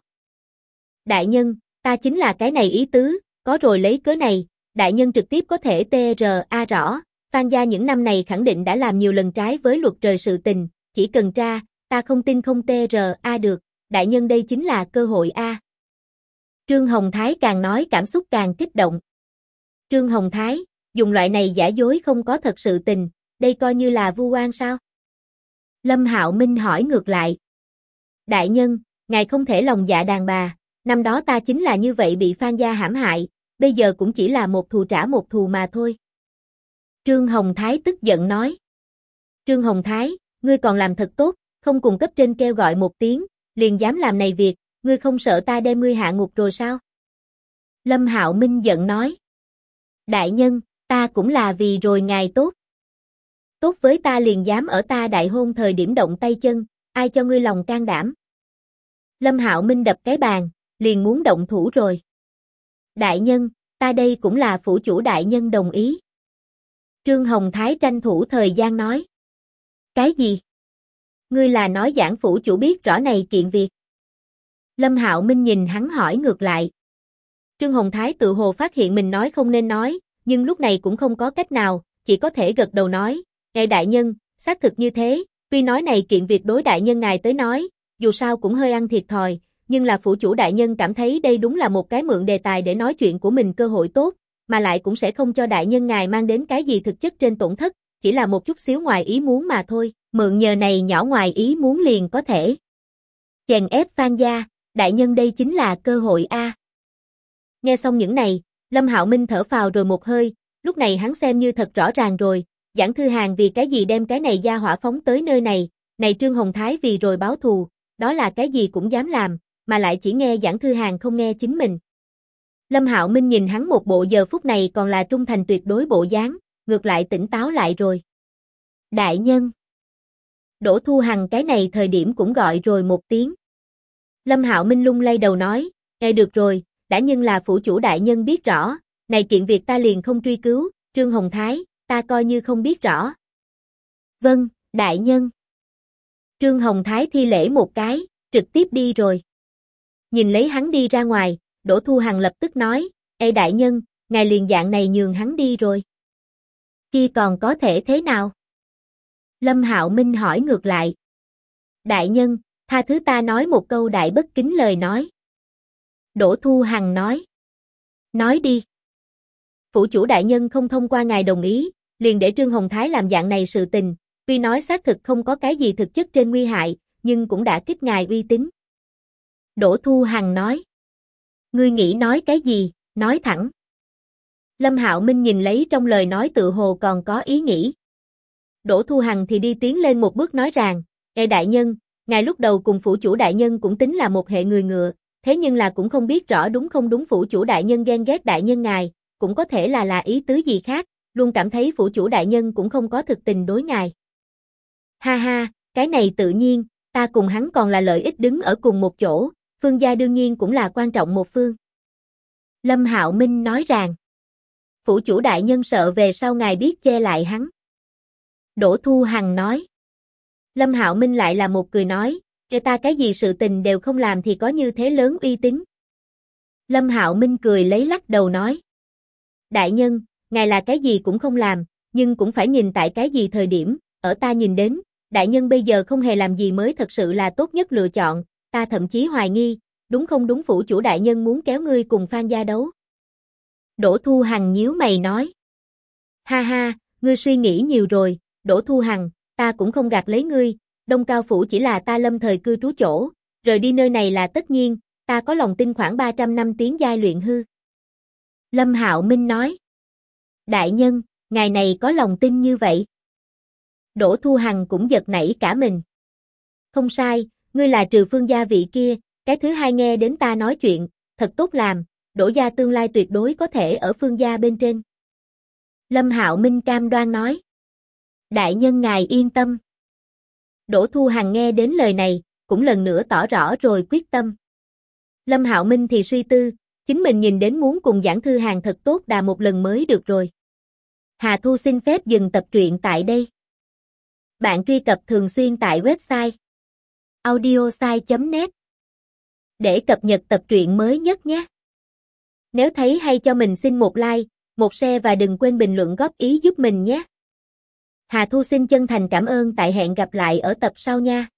Đại nhân, ta chính là cái này ý tứ, có rồi lấy cớ này, đại nhân trực tiếp có thể TRA rõ, Phan gia những năm này khẳng định đã làm nhiều lần trái với luật trời sự tình, chỉ cần tra, ta không tin không TRA được, đại nhân đây chính là cơ hội a. Trương Hồng Thái càng nói cảm xúc càng kích động. Trương Hồng Thái, dùng loại này giả dối không có thật sự tình, đây coi như là vu oan sao? Lâm Hạo Minh hỏi ngược lại. Đại nhân, ngài không thể lòng dạ đàn bà, năm đó ta chính là như vậy bị Phan gia hãm hại, bây giờ cũng chỉ là một thù trả một thù mà thôi. Trương Hồng Thái tức giận nói. Trương Hồng Thái, ngươi còn làm thật tốt, không cùng cấp trên kêu gọi một tiếng, liền dám làm này việc, ngươi không sợ ta đem ngươi hạ ngục rồi sao? Lâm Hạo Minh giận nói. Đại nhân, ta cũng là vì rồi ngài tốt. Tốt với ta liền dám ở ta đại hôn thời điểm động tay chân, ai cho ngươi lòng can đảm? Lâm Hạo Minh đập cái bàn, liền muốn động thủ rồi. Đại nhân, ta đây cũng là phủ chủ đại nhân đồng ý. Trương Hồng Thái tranh thủ thời gian nói. Cái gì? Ngươi là nói giảng phủ chủ biết rõ này kiện việc. Lâm Hạo Minh nhìn hắn hỏi ngược lại. Trương Hồng Thái tự hồ phát hiện mình nói không nên nói, nhưng lúc này cũng không có cách nào, chỉ có thể gật đầu nói. Ngài đại nhân, xác thực như thế, tuy nói này kiện việc đối đại nhân ngài tới nói, dù sao cũng hơi ăn thiệt thòi, nhưng là phủ chủ đại nhân cảm thấy đây đúng là một cái mượn đề tài để nói chuyện của mình cơ hội tốt, mà lại cũng sẽ không cho đại nhân ngài mang đến cái gì thực chất trên tổn thất, chỉ là một chút xíu ngoài ý muốn mà thôi, mượn nhờ này nhỏ ngoài ý muốn liền có thể chèn ép Phan gia, đại nhân đây chính là cơ hội a. Nghe xong những này, Lâm Hạo Minh thở phào rồi một hơi, lúc này hắn xem như thật rõ ràng rồi, Giảng Thư Hàn vì cái gì đem cái này gia hỏa phóng tới nơi này Trương Hồng Thái vì rồi báo thù, đó là cái gì cũng dám làm, mà lại chỉ nghe Giảng Thư Hàn không nghe chính mình. Lâm Hạo Minh nhìn hắn một bộ giờ phút này còn là trung thành tuyệt đối bộ dáng, ngược lại tỉnh táo lại rồi. Đại nhân. Đỗ Thu Hằng cái này thời điểm cũng gọi rồi một tiếng. Lâm Hạo Minh lung lay đầu nói, được rồi, đã nhưng là phủ chủ đại nhân biết rõ, này kiện việc ta liền không truy cứu, Trương Hồng Thái, ta coi như không biết rõ. Vâng, đại nhân. Trương Hồng Thái thi lễ một cái, trực tiếp đi rồi. Nhìn lấy hắn đi ra ngoài, Đỗ Thu Hằng lập tức nói, đại nhân, ngài liền dạng này nhường hắn đi rồi. Chi còn có thể thế nào? Lâm Hạo Minh hỏi ngược lại. Đại nhân, tha thứ ta nói một câu đại bất kính lời nói. Đỗ Thu Hằng nói. Nói đi. Phủ chủ đại nhân không thông qua ngài đồng ý, liền để Trương Hồng Thái làm dạng này sự tình, tuy nói xác thực không có cái gì thực chất trên nguy hại, nhưng cũng đã kích ngài uy tín. Đỗ Thu Hằng nói. Ngươi nghĩ nói cái gì, nói thẳng. Lâm Hạo Minh nhìn lấy trong lời nói tự hồ còn có ý nghĩ. Đỗ Thu Hằng thì đi tiến lên một bước nói rằng, đại nhân, ngài lúc đầu cùng phủ chủ đại nhân cũng tính là một hệ người ngựa, thế nhưng là cũng không biết rõ đúng không đúng phủ chủ đại nhân ghen ghét đại nhân ngài, cũng có thể là ý tứ gì khác, luôn cảm thấy phủ chủ đại nhân cũng không có thực tình đối ngài. Ha ha, cái này tự nhiên, ta cùng hắn còn là lợi ích đứng ở cùng một chỗ, Phương gia đương nhiên cũng là quan trọng một phương. Lâm Hạo Minh nói rằng, phủ chủ đại nhân sợ về sau ngài biết che lại hắn. Đỗ Thu Hằng nói. Lâm Hạo Minh lại là một cười nói, ta cái gì sự tình đều không làm thì có như thế lớn uy tín. Lâm Hạo Minh cười lấy lắc đầu nói. Đại nhân, ngài là cái gì cũng không làm, nhưng cũng phải nhìn tại cái gì thời điểm, ở ta nhìn đến, đại nhân bây giờ không hề làm gì mới thật sự là tốt nhất lựa chọn, ta thậm chí hoài nghi, đúng không đúng phủ chủ đại nhân muốn kéo ngươi cùng Phan gia đấu. Đỗ Thu Hằng nhíu mày nói. Ha ha, ngươi suy nghĩ nhiều rồi, Đỗ Thu Hằng, ta cũng không gạt lấy ngươi, Đông Cao Phủ chỉ là ta lâm thời cư trú chỗ, rời đi nơi này là tất nhiên, ta có lòng tin khoảng 300 năm tiến giai luyện hư. Lâm Hạo Minh nói. Đại nhân, ngài này có lòng tin như vậy? Đỗ Thu Hằng cũng giật nảy cả mình. Không sai, ngươi là trừ Phương gia vị kia, cái thứ hai nghe đến ta nói chuyện, thật tốt làm, Đỗ gia tương lai tuyệt đối có thể ở Phương gia bên trên. Lâm Hạo Minh cam đoan nói. Đại nhân ngài yên tâm. Đỗ Thu Hằng nghe đến lời này, cũng lần nữa tỏ rõ rồi quyết tâm. Lâm Hạo Minh thì suy tư, chính mình nhìn đến muốn cùng Giảng Thư Hàn thật tốt đà một lần mới được rồi. Hà Thu xin phép dừng tập truyện tại đây. Bạn truy cập thường xuyên tại website audiosai.net để cập nhật tập truyện mới nhất nhé. Nếu thấy hay cho mình xin một like, một share và đừng quên bình luận góp ý giúp mình nhé. Hà Thu xin chân thành cảm ơn, tại hẹn gặp lại ở tập sau nha.